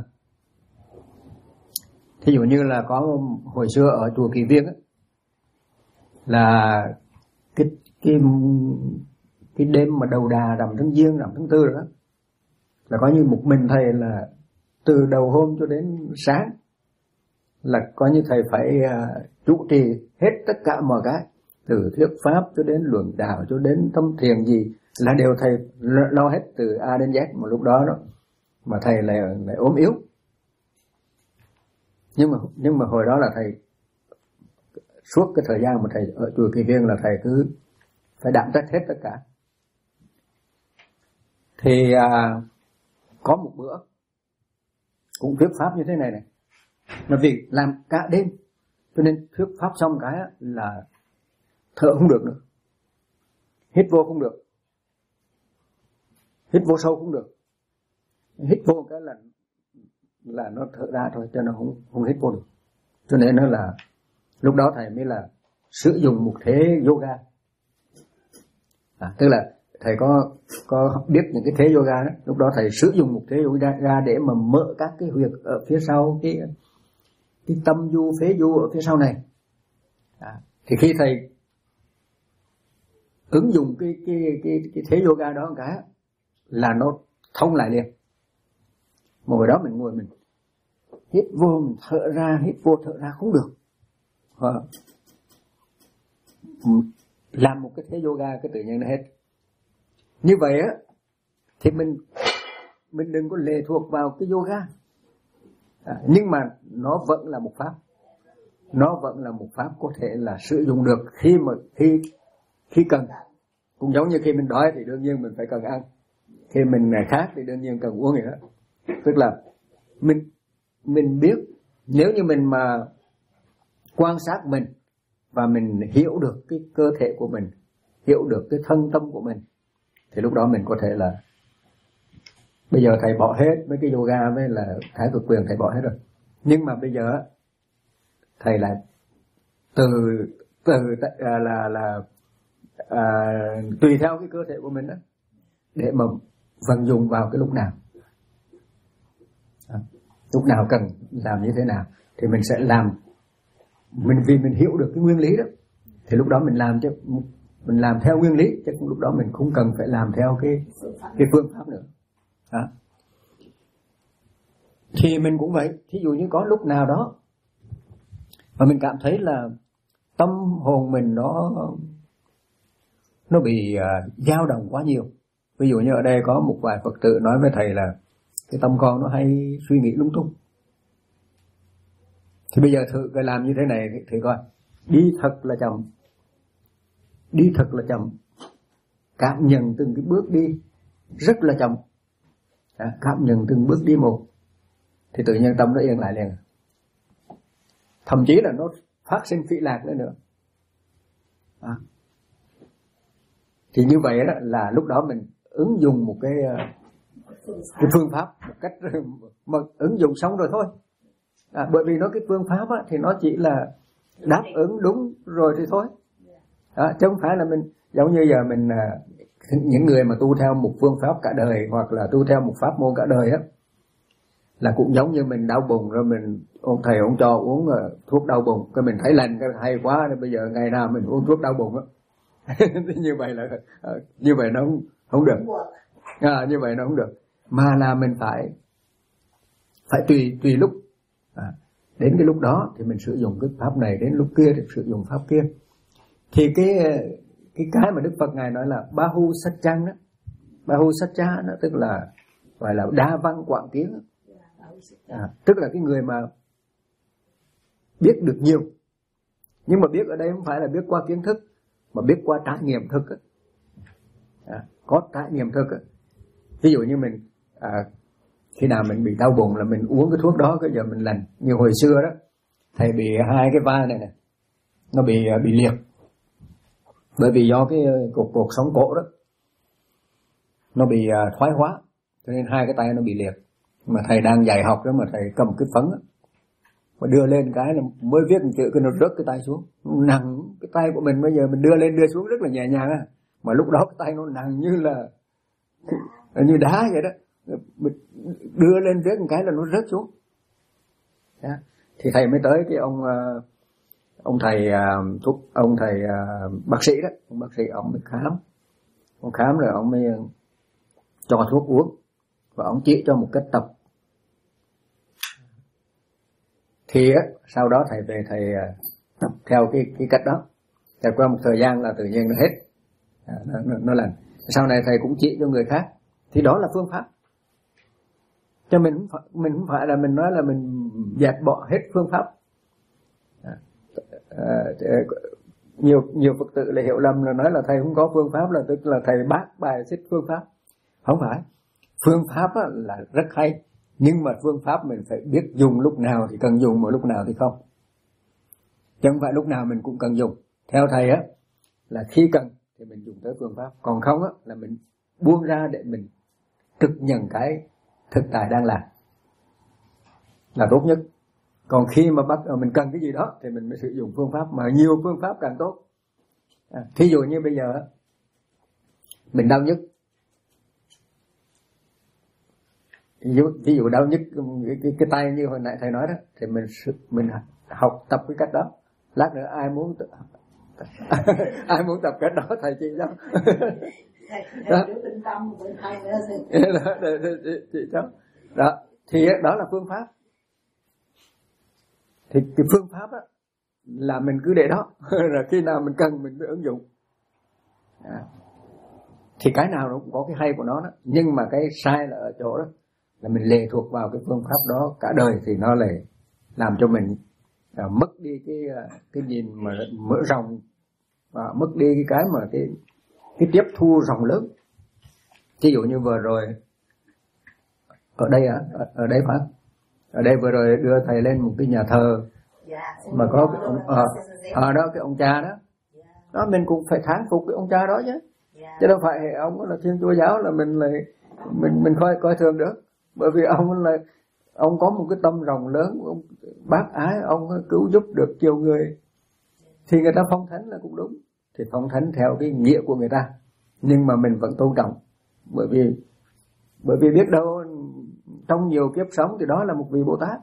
thí dụ như là có hồi xưa ở chùa Kỳ Viên ấy, là cái cái cái đêm mà đầu đà rằm tháng Giêng, rằm tháng Tư rồi đó, là có như một mình thầy là từ đầu hôm cho đến sáng là có như thầy phải uh, chủ trì hết tất cả mọi cái, từ thuyết pháp cho đến luận đạo cho đến tâm thiền gì là đều thầy lo hết từ A đến Z. Một lúc đó đó mà thầy lại lại ốm yếu, nhưng mà nhưng mà hồi đó là thầy suốt cái thời gian mà thầy ở chùa Kỳ Viên là thầy cứ phải đảm trách hết tất cả. Thì à, có một bữa cũng thuyết pháp như thế này này, là vì làm cả đêm cho nên thuyết pháp xong cái là thở không được nữa, hít vô không được, hít vô sâu không được, hít vô cái là là nó thở ra thôi, cho nó không không hít vô được. Cho nên nó là lúc đó thầy mới là sử dụng một thế yoga. À, tức là thầy có có biết những cái thế yoga đó, lúc đó thầy sử dụng một thế yoga để mà mở các cái huyệt ở phía sau cái cái tâm du phế du ở phía sau này. À, thì khi thầy ứng dụng cái cái cái cái thế yoga đó một cái là nó thông lại liền. Ngồi đó mình ngồi mình hít vô mình thở ra, hít vô thở ra không được. À, làm một cái thế yoga cái tự nhiên nó hết. Như vậy á thì mình mình đừng có lệ thuộc vào cái yoga. À, nhưng mà nó vẫn là một pháp, nó vẫn là một pháp có thể là sử dụng được khi mà khi khi cần. Cũng giống như khi mình đói thì đương nhiên mình phải cần ăn, khi mình khát thì đương nhiên cần uống vậy đó. Tức là mình mình biết, nếu như mình mà quan sát mình và mình hiểu được cái cơ thể của mình, hiểu được cái thân tâm của mình, thì lúc đó mình có thể là, bây giờ thầy bỏ hết mấy cái yoga với là Thái Cực Quyền thầy bỏ hết rồi, nhưng mà bây giờ thầy lại từ từ là là, là à, tùy theo cái cơ thể của mình đó để mà vận dụng vào cái lúc nào, à, lúc nào cần làm như thế nào thì mình sẽ làm. Mình vì mình hiểu được cái nguyên lý đó thì lúc đó mình làm chứ mình làm theo nguyên lý, chứ lúc đó mình không cần phải làm theo cái cái phương pháp nữa. À. Thì mình cũng vậy, thí dụ như có lúc nào đó mà mình cảm thấy là tâm hồn mình nó nó bị uh, dao động quá nhiều. Ví dụ như ở đây có một vài Phật tử nói với thầy là cái tâm con nó hay suy nghĩ lung tung. Thì bây giờ thử cái làm như thế này thì coi, đi thật là chậm, đi thật là chậm, cảm nhận từng cái bước đi rất là chậm, à, cảm nhận từng bước đi một, thì tự nhiên tâm nó yên lại liền. Thậm chí là nó phát sinh phỉ lạc nữa nữa. À. Thì như vậy đó là lúc đó mình ứng dụng một cái cái phương pháp một cách mà ứng dụng xong rồi thôi. À, bởi vì nó cái phương pháp á, thì nó chỉ là đáp ứng đúng rồi thì thôi. À, chứ không phải là mình giống như giờ mình những người mà tu theo một phương pháp cả đời hoặc là tu theo một pháp môn cả đời á, là cũng giống như mình đau bụng rồi mình ông thầy ông cho uống thuốc đau bụng, cái mình thấy lành cái hay quá nên bây giờ ngày nào mình uống thuốc đau bụng á. Như vậy là như vậy nó không, không được. À, như vậy nó không được, mà là mình phải phải tùy tùy lúc. À, đến cái lúc đó thì mình sử dụng cái pháp này, đến lúc kia thì sử dụng pháp kia. Thì cái cái cái mà Đức Phật ngài nói là Bahu Satchang đó, Bahu Satcha nó tức là gọi là đa văn quảng kiến, à, tức là cái người mà biết được nhiều, nhưng mà biết ở đây không phải là biết qua kiến thức, mà biết qua trải nghiệm thực á. À, có trải nghiệm thực á. Ví dụ như mình à, khi nào mình bị đau bụng là mình uống cái thuốc đó, cái giờ mình lành. Như hồi xưa đó, thầy bị hai cái vai này nè, nó bị bị liệt, bởi vì do cái cột cột sống cổ đó nó bị thoái hóa, cho nên hai cái tay nó bị liệt. Mà thầy đang dạy học đó, mà thầy cầm cái phấn đó, mà đưa lên cái là mới viết một chữ cái nó rớt cái tay xuống, nặng. Cái tay của mình bây giờ mình đưa lên đưa xuống rất là nhẹ nhàng á, mà lúc đó cái tay nó nặng như là như đá vậy đó, mình đưa lên viết một cái là nó rớt xuống. Đó. Thì thầy mới tới cái ông ông thầy thuốc ông thầy bác sĩ đó, ông bác sĩ ông mới khám, ông khám rồi ông mới cho thuốc uống và ông chỉ cho một cách tập. Thì á, sau đó thầy về thầy tập theo cái cái cách đó. Trải qua một thời gian là tự nhiên nó hết, à, nó, nó, nó lành. Sau này thầy cũng chỉ cho người khác. Thì đó là phương pháp. Cho mình mình không phải là mình nói là mình dẹp bỏ hết phương pháp. À, à, nhiều nhiều Phật tử là hiểu lầm là nói là thầy không có phương pháp, là tức là thầy bác bài xích phương pháp. Không phải. Phương pháp á, là rất hay, nhưng mà phương pháp mình phải biết dùng lúc nào thì cần dùng, mà lúc nào thì không. Chứ không phải lúc nào mình cũng cần dùng. Theo thầy á, là khi cần thì mình dùng tới phương pháp, còn không á, là mình buông ra để mình thực nhận cái thực tại đang làm là tốt nhất. Còn khi mà bắt mình cần cái gì đó thì mình mới sử dụng phương pháp, mà nhiều phương pháp càng tốt. À, thí dụ như bây giờ mình đau nhức, ví dụ, ví dụ đau nhức cái, cái, cái tay như hồi nãy thầy nói đó, thì mình mình học tập cái cách đó. Lát nữa ai muốn ai muốn tập cách đó thầy chỉ cho. Đó. Đó, để, để, để, chỉ cho. Đó, thì đó là phương pháp. Thì cái phương pháp á là mình cứ để đó, rồi khi nào mình cần mình mới ứng dụng. À. Thì cái nào nó cũng có cái hay của nó đó, nhưng mà cái sai là ở chỗ đó là mình lệ thuộc vào cái phương pháp đó cả đời, thì nó lại làm cho mình à, mất đi cái cái nhìn mà mở rộng, và mất đi cái cái mà cái cái tiếp thu rộng lớn. Ví dụ như vừa rồi ở đây à, ở, ở đây phải, ở đây vừa rồi đưa thầy lên một cái nhà thờ mà có cái ông ở à, đó cái ông cha đó, đó mình cũng phải thán phục cái ông cha đó chứ, chứ đâu phải ông là Thiên Chúa giáo là mình lại mình mình coi coi thường được. Bởi vì ông là ông có một cái tâm rộng lớn, ông bác ái, ông cứu giúp được nhiều người, thì người ta phong thánh là cũng đúng. Thì phong thánh theo cái nghĩa của người ta, nhưng mà mình vẫn tôn trọng, bởi vì bởi vì biết đâu trong nhiều kiếp sống thì đó là một vị Bồ Tát.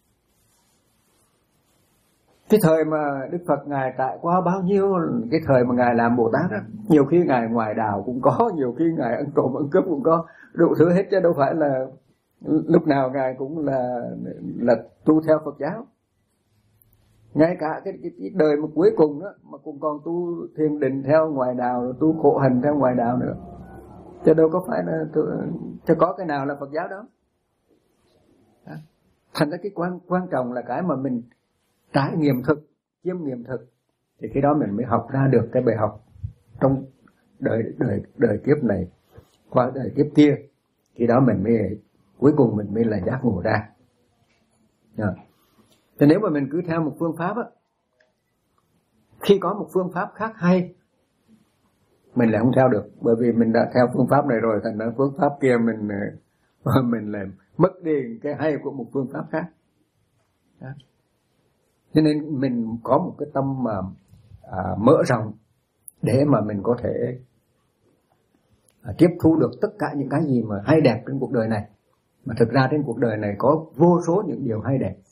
Cái thời mà Đức Phật ngài trải qua bao nhiêu cái thời mà ngài làm Bồ Tát đó, nhiều khi ngài ngoài đào cũng có, nhiều khi ngài ăn trộm ăn cướp cũng có, đủ thứ hết, chứ đâu phải là lúc nào ngài cũng là là tu theo Phật giáo. Ngay cả cái, cái, cái đời mà cuối cùng đó mà cũng còn tu thiền định theo ngoài đạo, tu khổ hạnh theo ngoài đạo nữa, chứ đâu có phải là chứ có cái nào là Phật giáo đó. Đó. Thành ra cái quan quan trọng là cái mà mình trải nghiệm thực, chiêm nghiệm thực, thì cái đó mình mới học ra được cái bài học trong đời đời đời kiếp này qua đời kiếp kia. Khi đó mình mới cuối cùng mình mới là giác ngộ ra. Rồi. Thì nếu mà mình cứ theo một phương pháp á, khi có một phương pháp khác hay mình lại không theo được, bởi vì mình đã theo phương pháp này rồi, thành ra phương pháp kia mình mình lại mất đi cái hay của một phương pháp khác. Đó. Cho nên mình có một cái tâm mà à, mở rộng để mà mình có thể à, tiếp thu được tất cả những cái gì mà hay đẹp trên cuộc đời này. Mà thực ra trên cuộc đời này có vô số những điều hay đẹp.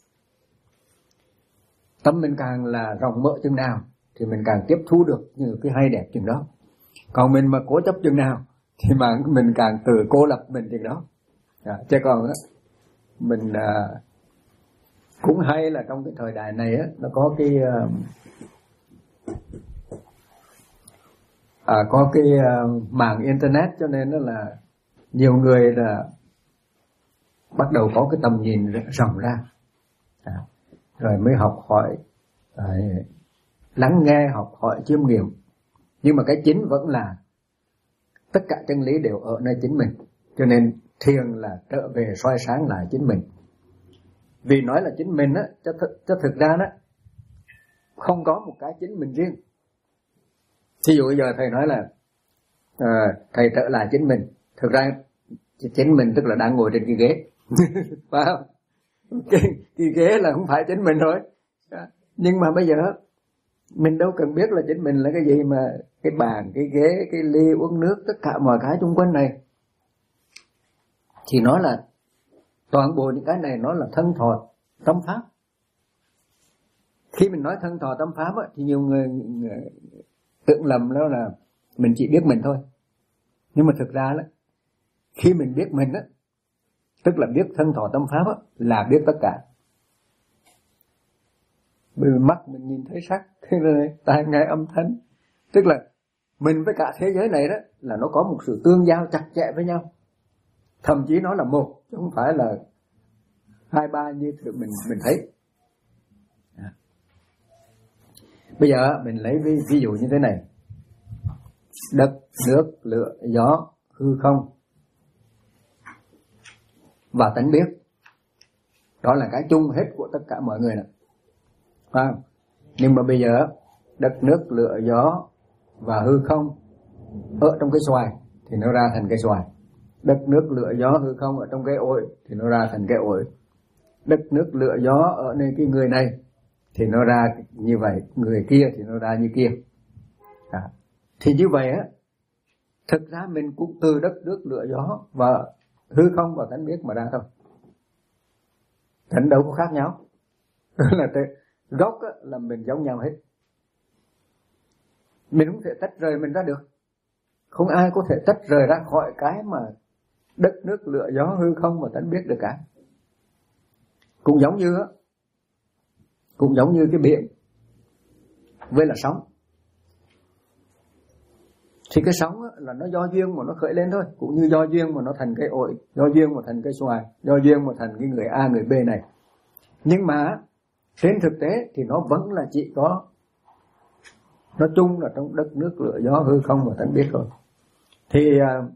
Tâm mình càng là rộng mở chừng nào thì mình càng tiếp thu được những cái hay đẹp chừng đó. Còn mình mà cố chấp chừng nào thì mà mình càng tự cô lập mình chừng đó. À, chứ còn á, mình à, Cũng hay là trong cái thời đại này á, nó có cái à, có cái uh, mạng internet, cho nên đó là nhiều người là bắt đầu có cái tầm nhìn rộng ra, à, rồi mới học hỏi, à, lắng nghe, học hỏi, chiêm nghiệm. Nhưng mà cái chính vẫn là tất cả chân lý đều ở nơi chính mình. Cho nên thiền là trở về soi sáng lại chính mình. Vì nói là chính mình á, cho, th- cho thực ra đó không có một cái chính mình riêng. Thí dụ bây giờ thầy nói là à, thầy trở lại chính mình, thực ra chính mình tức là đang ngồi trên cái ghế, phải không? Cái, cái ghế là không phải chính mình rồi. Nhưng mà bây giờ mình đâu cần biết là chính mình là cái gì, mà cái bàn, cái ghế, cái ly uống nước, tất cả mọi cái xung quanh này thì nó là toàn bộ những cái này, nó là thân thọ tâm pháp. Khi mình nói thân thọ tâm pháp á, thì nhiều người, người tưởng lầm đó là mình chỉ biết mình thôi. Nhưng mà thực ra đó, khi mình biết mình á, tức là biết thân thọ tâm pháp á, là biết tất cả. Bởi vì mắt mình nhìn thấy sắc, thế rồi tai nghe âm thanh, tức là mình với cả thế giới này đó là nó có một sự tương giao chặt chẽ với nhau. Thậm chí nó là một, chứ không phải là hai ba như mình mình thấy. À. Bây giờ mình lấy ví, ví dụ như thế này: đất, nước, lửa, gió, hư không và tánh biết. Đó là cái chung hết của tất cả mọi người nè, phải không? Nhưng mà bây giờ đất, nước, lửa, gió và hư không ở trong cái xoài thì nó ra thành cây xoài. Đất, nước, lửa, gió, hư không ở trong cái ổi thì nó ra thành cái ổi. Đất, nước, lửa, gió ở nơi cái người này thì nó ra như vậy, người kia thì nó ra như kia. À. Thì như vậy á, thực ra mình cũng từ đất, nước, lửa, gió và hư không và tánh biết mà ra thôi. Thành đâu có khác nhau. Là gốc á, là mình giống nhau hết. Mình không thể tách rời mình ra được. Không ai có thể tách rời ra khỏi cái mà đất, nước, lửa, gió, hư không và tánh biết được cả. Cũng giống như á, cũng giống như cái biển với là sóng. Thì cái sóng á, là nó do duyên mà nó khởi lên thôi. Cũng như do duyên mà nó thành cái ổi, do duyên mà thành cái xoài, do duyên mà thành cái người A, người B này. Nhưng mà trên thực tế thì nó vẫn là chỉ có, nó chung là trong đất, nước, lửa, gió, hư không và tánh biết thôi. Thì uh,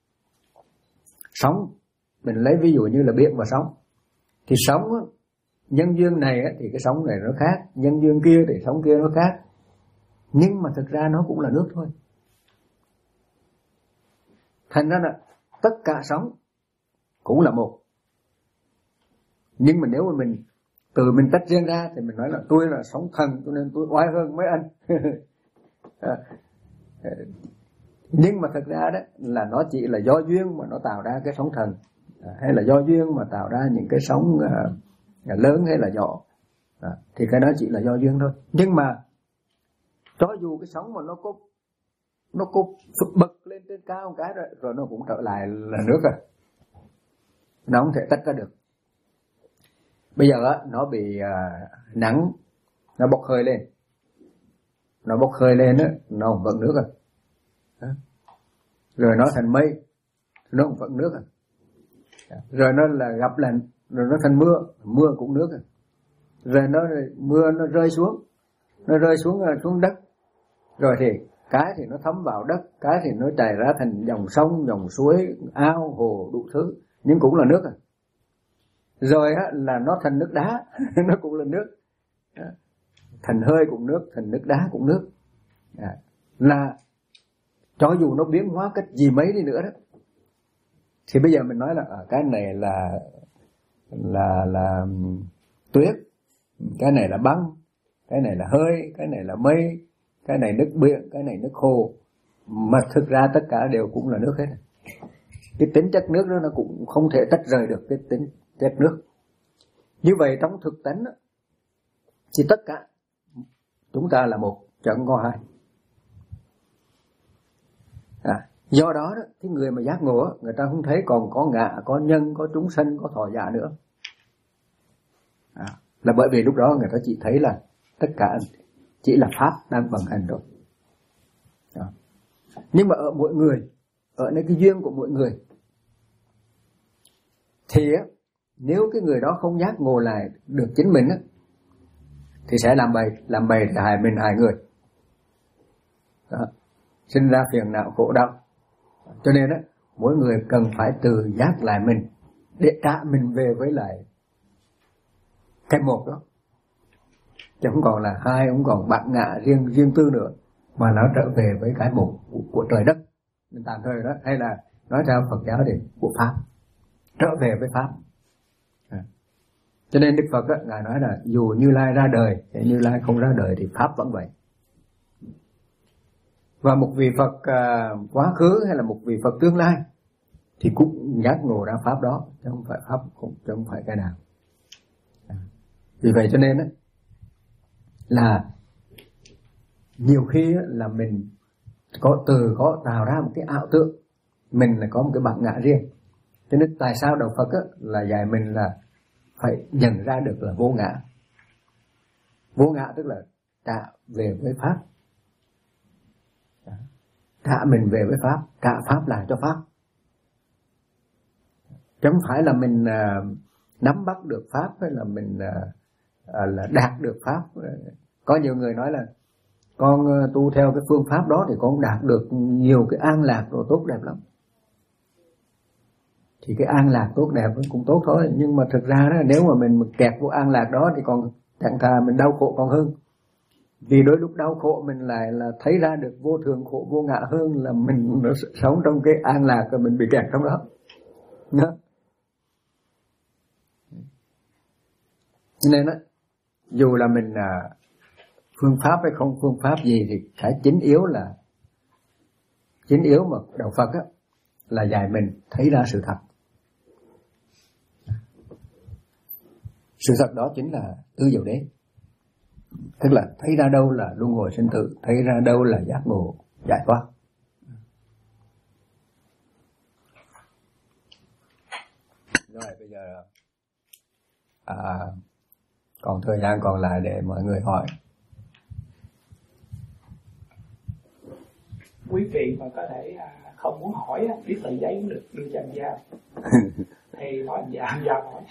sóng, mình lấy ví dụ như là biển và sóng. Thì sóng á, nhân duyên này á, thì cái sóng này nó khác, nhân duyên kia thì sóng kia nó khác. Nhưng mà thực ra nó cũng là nước thôi. Thành ra là tất cả sóng cũng là một. Nhưng mà nếu mà mình từ mình tách riêng ra thì mình nói là tôi là sóng thần, cho nên tôi oai hơn mấy anh. à, nhưng mà thực ra đó là nó chỉ là do duyên mà nó tạo ra cái sóng thần, à, hay là do duyên mà tạo ra những cái sóng à, lớn hay là nhỏ, à, thì cái đó chỉ là do duyên thôi. Nhưng mà cho dù cái sóng mà nó có nó có bật lên trên cao một cái rồi, rồi nó cũng trở lại là nước rồi, nó không thể tách ra được. Bây giờ á, nó bị à, nắng, nó bốc hơi lên, nó bốc hơi lên á, nó cũng vẫn nước rồi. Đó. Rồi nó thành mây, nó cũng vẫn nước rồi. Rồi nó là gặp lạnh, rồi nó thành mưa, mưa cũng nước rồi. Rồi nó mưa nó rơi xuống, nó rơi xuống xuống đất. Rồi thì cái thì nó thấm vào đất, cái thì nó chảy ra thành dòng sông, dòng suối, ao, hồ, đủ thứ, nhưng cũng là nước rồi. Rồi á, là nó thành nước đá, nó cũng là nước. Thành hơi cũng nước, thành nước đá cũng nước. À, là cho dù nó biến hóa cách gì mấy đi nữa đó, thì bây giờ mình nói là à, cái này là là là tuyết, cái này là băng, cái này là hơi, cái này là mây, cái này nước biển, cái này nước hồ, mà thực ra tất cả đều cũng là nước hết. Cái tính chất nước đó nó cũng không thể tách rời được cái tính chất nước. Như vậy trong thực tánh đó, thì tất cả chúng ta là một, chẳng có hai. À, do đó, đó cái người mà giác ngộ, người ta không thấy còn có ngạ, có nhân, có chúng sanh, có thọ giả nữa. À, Là bởi vì lúc đó người ta chỉ thấy là tất cả chỉ là pháp đang vận hành thôi. Đó. Nhưng mà ở mỗi người, ở nơi cái duyên của mỗi người, thì á, nếu cái người đó không giác ngộ lại được chính mình á, thì sẽ làm bậy, làm bậy thì hại mình hại người. Đó. Sinh ra phiền não khổ đau. Cho nên á, mỗi người cần phải tự giác lại mình để trả mình về với lại cái một đó, chứ không còn là hai, không còn bạn ngã riêng riêng tư nữa, mà nó trở về với cái một của, của trời đất. Nên tạm thời đó, hay là nói theo Phật giáo thì của pháp, trở về với pháp. À. Cho nên Đức Phật á, ngài nói là dù Như Lai ra đời, Như Lai không ra đời thì pháp vẫn vậy. Và một vị Phật à, quá khứ hay là một vị Phật tương lai thì cũng giác ngộ ra pháp đó, chứ không phải pháp, không, chứ không phải cái nào. À. Vì vậy cho nên á, là nhiều khi á, là mình có từ có tạo ra một cái ảo tưởng mình là có một cái bản ngã riêng. Cho nên tại sao Đạo Phật á, là dạy mình là phải nhận ra được là vô ngã. Vô ngã tức là trả về với pháp, trả mình về với pháp, trả pháp lại cho pháp. Chứ không phải là mình uh, nắm bắt được pháp hay là mình uh, uh, là đạt được pháp. Có nhiều người nói là con uh, tu theo cái phương pháp đó thì con đạt được nhiều cái an lạc rồi tốt đẹp lắm. Thì cái an lạc tốt đẹp cũng tốt thôi, nhưng mà thực ra đó, nếu mà mình kẹt vô an lạc đó thì còn chẳng thà mình đau khổ còn hơn. Vì đôi lúc đau khổ mình lại là thấy ra được vô thường khổ vô ngã hơn là mình nó sống trong cái an lạc và mình bị kẹt trong đó. Đó. Nên á, dù là mình à, phương pháp hay không phương pháp gì thì cái chính yếu là chính yếu mà Đạo Phật á, là dạy mình thấy ra sự thật. Sự thật đó chính là tứ diệu đế. Tức là thấy ra đâu là luân hồi sinh tử, thấy ra đâu là giác ngộ giải thoát. Rồi bây giờ à, còn thời gian còn lại để mọi người hỏi. Quý vị mà có thể không muốn hỏi, viết tờ giấy cũng được, đưa cho anh Giao. Thì nói anh Giao, anh Giao hỏi.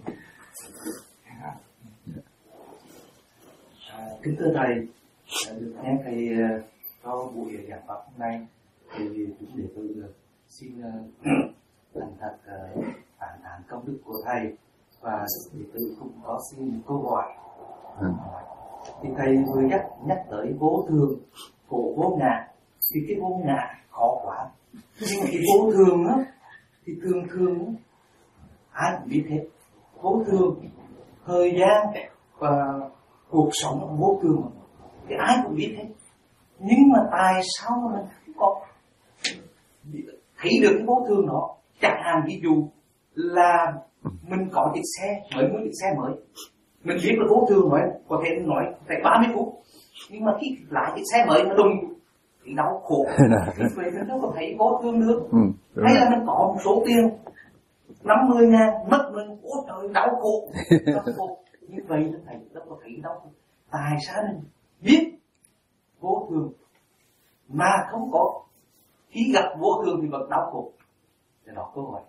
À, kính thưa thầy, được nghe thầy có buổi giảng pháp hôm nay thì chúng đệ tử xin thành thật phản thán công đức của thầy, và đệ tử cũng có xin một câu hỏi. Ừ. Thì thầy vừa nhắc nhắc tới vô thường, khổ vô ngã, thì cái vô ngã khó quá, nhưng mà cái vô thường á thì thường thường á, ai cũng biết hết. Vô thường, thời gian và cuộc sống vô thường thì ai cũng biết hết, nhưng mà tại sao mà mình không có thấy được cái vô thường đó? Chẳng hạn ví dụ là mình có chiếc xe mới, mua chiếc xe mới, mình biết là vô thường nói có thể nói phải ba mươi phút, nhưng mà khi lại chiếc xe mới nó đùng thì đau khổ. Thì vậy mình đâu có thấy vô thương được. Ừ, hay là mình có một số tiền năm mươi ngàn mất mình, ôi trời đau khổ, đau khổ. Như vậy nó thầy đâu có thấy đâu. Tại sao mình biết vô thường mà không có, khi gặp vô thường thì vẫn đau khổ? Thì đó câu hỏi.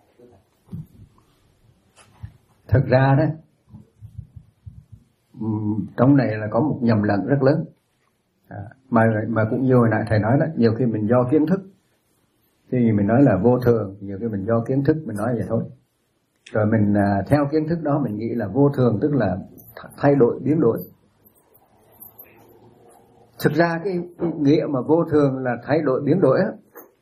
Thực ra đó, trong này là có một nhầm lẫn rất lớn. À, mà mà cũng như hồi nãy thầy nói đó, nhiều khi mình do kiến thức thì mình nói là vô thường, nhiều khi mình do kiến thức mình nói vậy thôi. Rồi mình à, theo kiến thức đó mình nghĩ là vô thường tức là thay đổi, biến đổi. Thực ra cái, cái nghĩa mà vô thường là thay đổi, biến đổi á,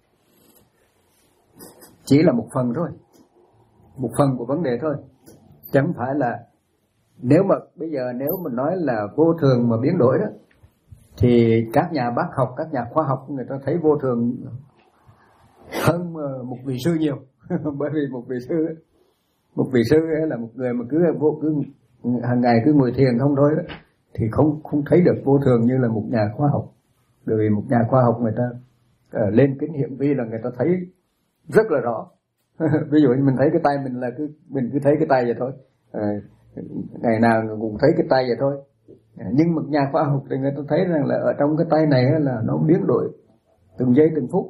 chỉ là một phần thôi, một phần của vấn đề thôi. Chẳng phải là, nếu mà bây giờ nếu mình nói là vô thường mà biến đổi đó, thì các nhà bác học, các nhà khoa học người ta thấy vô thường hơn một vị sư nhiều. Bởi vì một vị sư một vị sư là một người mà cứ vô cứ hàng ngày cứ ngồi thiền không thôi đó, thì không không thấy được vô thường như là một nhà khoa học. Bởi vì một nhà khoa học người ta uh, lên kính hiển vi là người ta thấy rất là rõ. Ví dụ như mình thấy cái tay mình là cứ mình cứ thấy cái tay vậy thôi. Uh, ngày nào cũng thấy cái tay vậy thôi. Nhưng mà nhà khoa học thì người ta thấy rằng là ở trong cái tay này là nó biến đổi từng giây từng phút.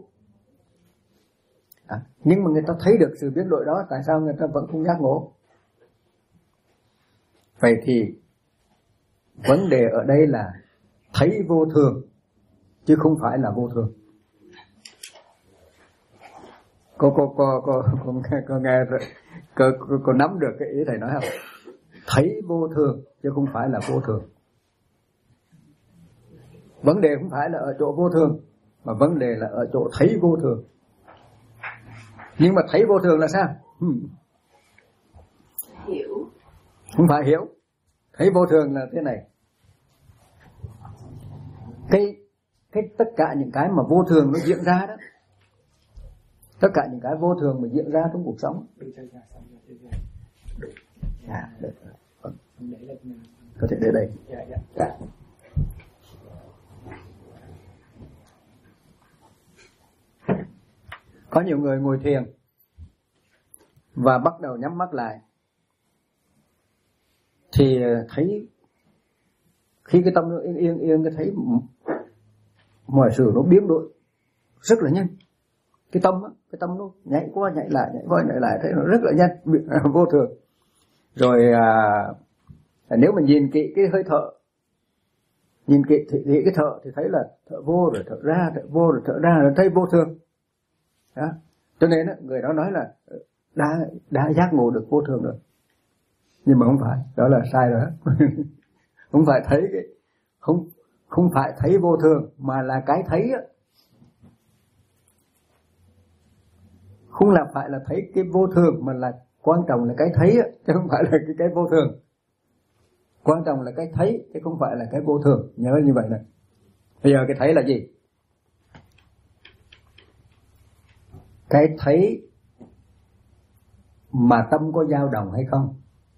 À, nhưng mà người ta thấy được sự biến đổi đó, tại sao người ta vẫn không giác ngộ? Vậy thì vấn đề ở đây là thấy vô thường chứ không phải là vô thường. Cô cô cô cô cô nghe cô nghe cô, cô, cô nắm được cái ý thầy nói không? Thấy vô thường chứ không phải là vô thường. Vấn đề không phải là ở chỗ vô thường, mà vấn đề là ở chỗ thấy vô thường. Nhưng mà thấy vô thường là sao? Hmm. Hiểu. Không phải hiểu. Thấy vô thường là thế này. Cái cái tất cả những cái mà vô thường nó diễn ra đó, tất cả những cái vô thường mà diễn ra trong cuộc sống. À, được. Có thể để đây. Dạ, dạ. Dạ. Có nhiều người ngồi thiền và bắt đầu nhắm mắt lại thì thấy khi cái tâm nó yên yên yên cái thấy mọi sự nó biến đổi rất là nhanh. Cái tâm á, cái tâm nó nhảy qua nhảy lại nhảy qua nhảy lại thấy nó rất là nhanh, vô thường. Rồi à, nếu mình nhìn kỹ cái hơi thở, nhìn kỹ thì, thì cái thở thì thấy là thở vô rồi thở ra, thở vô rồi thở ra rồi thấy vô thường. Đó. Cho nên đó, người đó nói là đã đã giác ngộ được vô thường rồi. Nhưng mà không phải, đó là sai rồi. Không phải thấy cái không không phải thấy vô thường mà là cái thấy á. Không là phải là thấy cái vô thường mà là quan trọng là cái thấy á, chứ không phải là cái cái vô thường. Quan trọng là cái thấy chứ không phải là cái vô thường, nhớ như vậy này. Bây giờ cái thấy là gì? Cái thấy mà tâm có dao động hay không?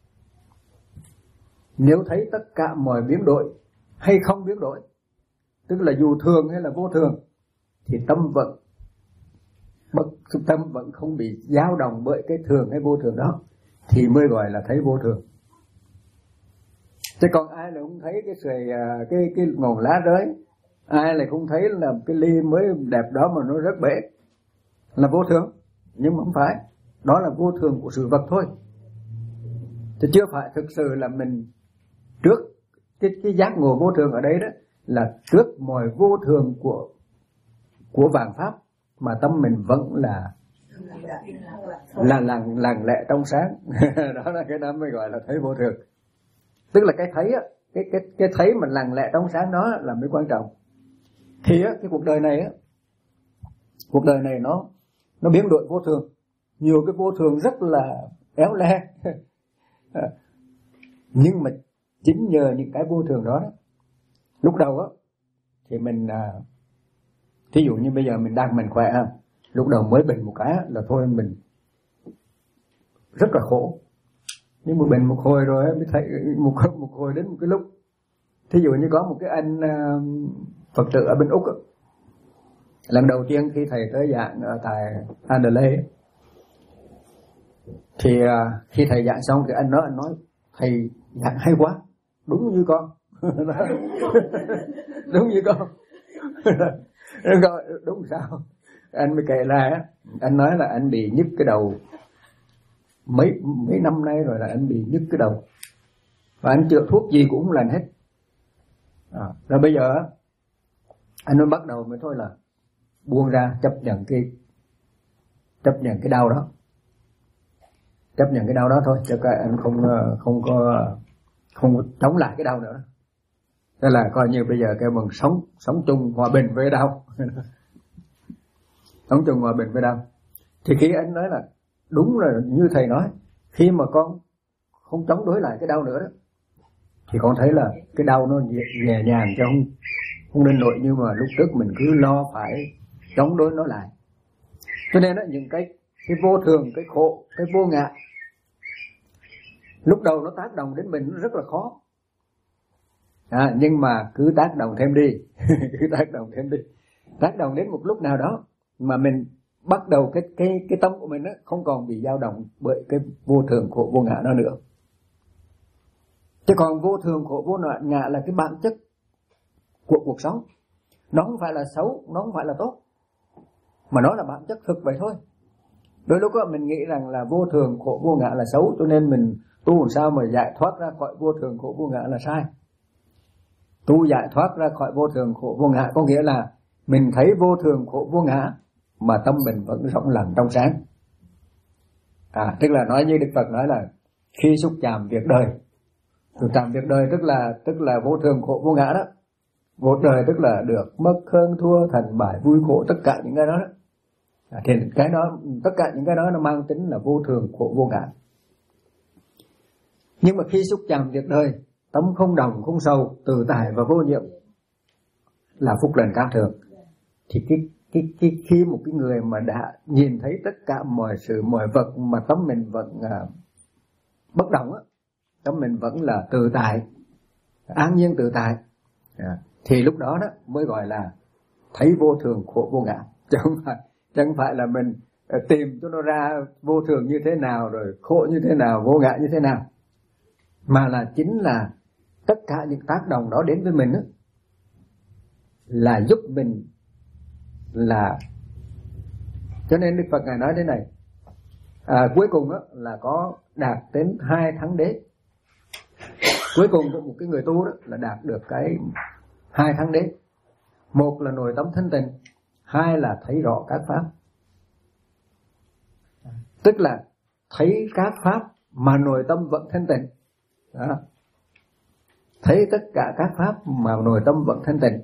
Nếu thấy tất cả mọi biến đổi hay không biến đổi, tức là dù thường hay là vô thường, thì tâm vẫn bất tâm vẫn không bị dao động bởi cái thường hay vô thường đó, thì mới gọi là thấy vô thường. Chứ còn ai lại không thấy cái sợi cái cái ngọn lá rơi, ai lại không thấy là cái ly mới đẹp đó mà nó rớt bể, là vô thường. Nhưng mà không phải, đó là vô thường của sự vật thôi, chứ chưa phải thực sự là mình trước cái cái giác ngộ vô thường ở đây đó là trước mọi vô thường của của vạn pháp mà tâm mình vẫn là là lặng lặng lẽ trong sáng. Đó là cái đó mới gọi là thấy vô thường. Tức là cái thấy á, cái cái cái thấy mình lặng lẽ trong sáng đó là mới quan trọng. Thì á, cái cuộc đời này á, cuộc đời này nó nó biến đổi vô thường, nhiều cái vô thường rất là éo le. Nhưng mà chính nhờ những cái vô thường đó, đó lúc đầu á thì mình à, thí dụ như bây giờ mình đang mình khỏe ha, lúc đầu mới bệnh một cái là thôi mình rất là khổ. Nhưng mà bệnh một hồi rồi mới thấy một một hồi đến một cái lúc, thí dụ như có một cái anh uh, Phật tử ở bên Úc á, lần đầu tiên khi thầy tới giảng ở tại Adelaide, thì uh, khi thầy giảng xong thì anh nói anh nói thầy giảng hay quá, đúng như con. Đúng như con. Đúng sao? Anh mới kể lại, anh nói là anh bị nhức cái đầu mấy mấy năm nay rồi, là anh bị nhức cái đầu và anh chữa thuốc gì cũng không lành hết. À, rồi bây giờ anh mới bắt đầu mới thôi là buông ra, chấp nhận cái chấp nhận cái đau đó, chấp nhận cái đau đó thôi, cho cái anh không không có không có chống lại cái đau nữa. Thế là coi như bây giờ kêu bằng sống sống chung hòa bình với đau. Sống chung hòa bình với đau. Thì khi anh nói là đúng là như thầy nói, khi mà con không chống đối lại cái đau nữa đó, thì con thấy là cái đau nó nhẹ, nhẹ nhàng chứ không không nên nổi như mà lúc trước mình cứ lo phải chống đối nó lại. Cho nên đó, những cái cái vô thường, cái khổ, cái vô ngã, lúc đầu nó tác động đến mình nó rất là khó. À, nhưng mà cứ tác động thêm đi, cứ tác động thêm đi, tác động đến một lúc nào đó mà mình bắt đầu cái cái cái tâm của mình đó không còn bị dao động bởi cái vô thường của vô ngã đó nữa, Chứ còn vô thường khổ vô ngã là cái bản chất của cuộc sống. Nó không phải là xấu, nó không phải là tốt, mà nó là bản chất thực vậy thôi. Đôi lúc đó, mình nghĩ rằng là vô thường khổ vô ngã là xấu, cho nên mình tu làm sao mà giải thoát ra khỏi vô thường khổ vô ngã là sai. Tu giải thoát ra khỏi vô thường khổ vô ngã có nghĩa là mình thấy vô thường khổ vô ngã mà tâm mình vẫn rộng lặng trong sáng. À, tức là nói như Đức Phật nói là khi xúc chạm việc đời, xúc chạm việc đời tức là tức là vô thường khổ vô ngã đó. Vô đời tức là được mất hơn thua thành bại vui khổ, tất cả những cái đó, đó. À, thì cái đó tất cả những cái đó nó mang tính là vô thường khổ vô ngã. Nhưng mà khi xúc chạm việc đời, tâm không đồng không sầu, tự tại và vô nhiệm là phúc lành cao thượng. Thì cái, cái, cái, khi một cái người mà đã nhìn thấy tất cả mọi sự mọi vật mà tâm mình vẫn à, bất động á, tâm mình vẫn là tự tại, an nhiên tự tại, à, thì lúc đó đó mới gọi là thấy vô thường khổ vô ngã. Chứ không phải, chứ không phải là mình tìm cho nó ra vô thường như thế nào, rồi khổ như thế nào, vô ngã như thế nào, mà là chính là tất cả những tác động đó đến với mình đó, là giúp mình là. Cho nên Đức Phật Ngài nói thế này, à, cuối cùng đó là có đạt đến hai thắng đế. Cuối cùng của một cái người tu đó là đạt được cái hai thắng đế. Một là nội tâm thanh tịnh, hai là thấy rõ các pháp. Tức là thấy các pháp mà nội tâm vẫn thanh tịnh. Đó. Thấy tất cả các pháp mà nội tâm vẫn thanh tịnh,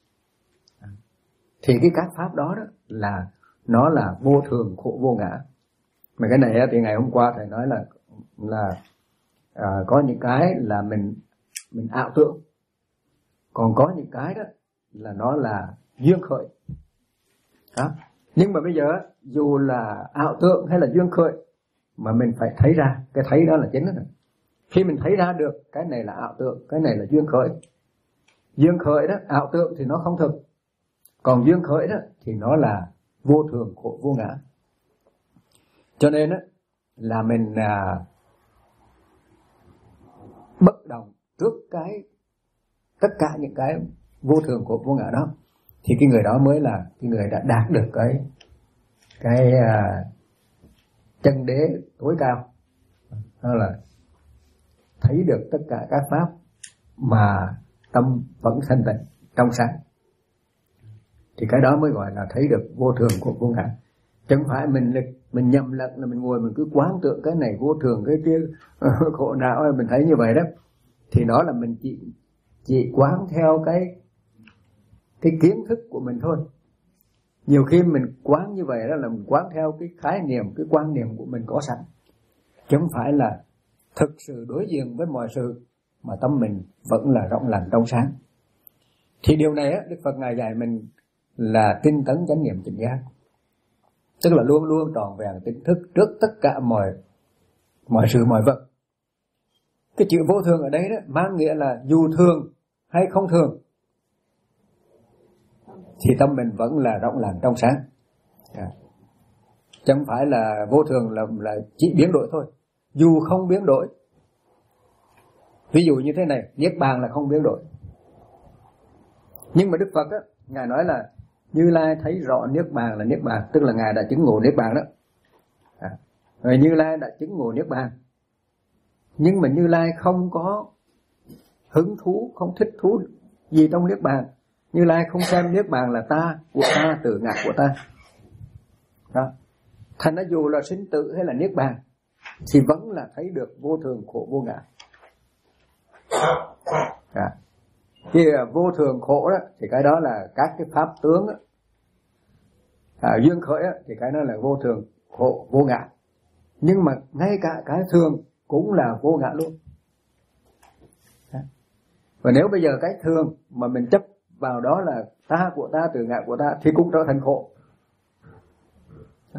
thì cái các pháp đó, đó là nó là vô thường khổ vô ngã. Mà cái này thì ngày hôm qua thầy nói là là à, có những cái là mình mình ảo tưởng, còn có những cái đó là nó là duyên khởi. Đó. Nhưng mà bây giờ dù là ảo tưởng hay là duyên khởi mà mình phải thấy ra, cái thấy đó là chính đó. Khi mình thấy ra được cái này là ảo tưởng, cái này là duyên khởi. Duyên khởi đó, ảo tưởng thì nó không thực, còn duyên khởi đó thì nó là vô thường khổ vô ngã. Cho nên đó là mình à, bất động trước cái tất cả những cái vô thường khổ vô ngã đó, thì cái người đó mới là cái người đã đạt được cái cái à, chân đế tối cao, đó là thấy được tất cả các pháp mà tâm vẫn thanh tịnh trong sáng. Thì cái đó mới gọi là thấy được vô thường của vô ngã. Chẳng phải mình mình nhầm lẫn là mình ngồi mình cứ quán tưởng cái này vô thường cái kia khổ não, mình thấy như vậy đó, thì đó là mình chỉ chỉ quán theo cái cái kiến thức của mình thôi. Nhiều khi mình quán như vậy đó là mình quán theo cái khái niệm, cái quan niệm của mình có sẵn, chứ không phải là thực sự đối diện với mọi sự mà tâm mình vẫn là rộng lặng trong sáng. Thì điều này á, Đức Phật Ngài dạy mình là tinh tấn chánh niệm tỉnh giác, tức là luôn luôn tròn vẹn tỉnh thức trước tất cả mọi mọi sự mọi vật. Cái chữ vô thường ở đây đó mang nghĩa là dù thường hay không thường thì tâm mình vẫn là rộng lặng trong sáng. À. Chẳng phải là vô thường là, là chỉ biến đổi thôi. Dù không biến đổi, ví dụ như thế này, niết bàn là không biến đổi. Nhưng mà Đức Phật á, Ngài nói là Như Lai thấy rõ niết bàn là niết bàn, tức là Ngài đã chứng ngộ niết bàn đó. À. Rồi Như Lai đã chứng ngộ niết bàn, nhưng mà Như Lai không có hứng thú, không thích thú gì trong niết bàn. Như Lai không xem niết bàn là ta, của ta, tự ngã của ta. Đó. Thành ra dù là sinh tử hay là niết bàn thì vẫn là thấy được vô thường khổ vô ngã. À. Khi vô thường khổ đó thì cái đó là các cái pháp tướng đó. À, duyên khởi đó, thì cái đó là vô thường khổ vô ngã. Nhưng mà ngay cả cái thường cũng là vô ngã luôn. À. Và nếu bây giờ cái thường mà mình chấp vào đó là ta của ta, tự ngã của ta thì cũng trở thành khổ. Đó.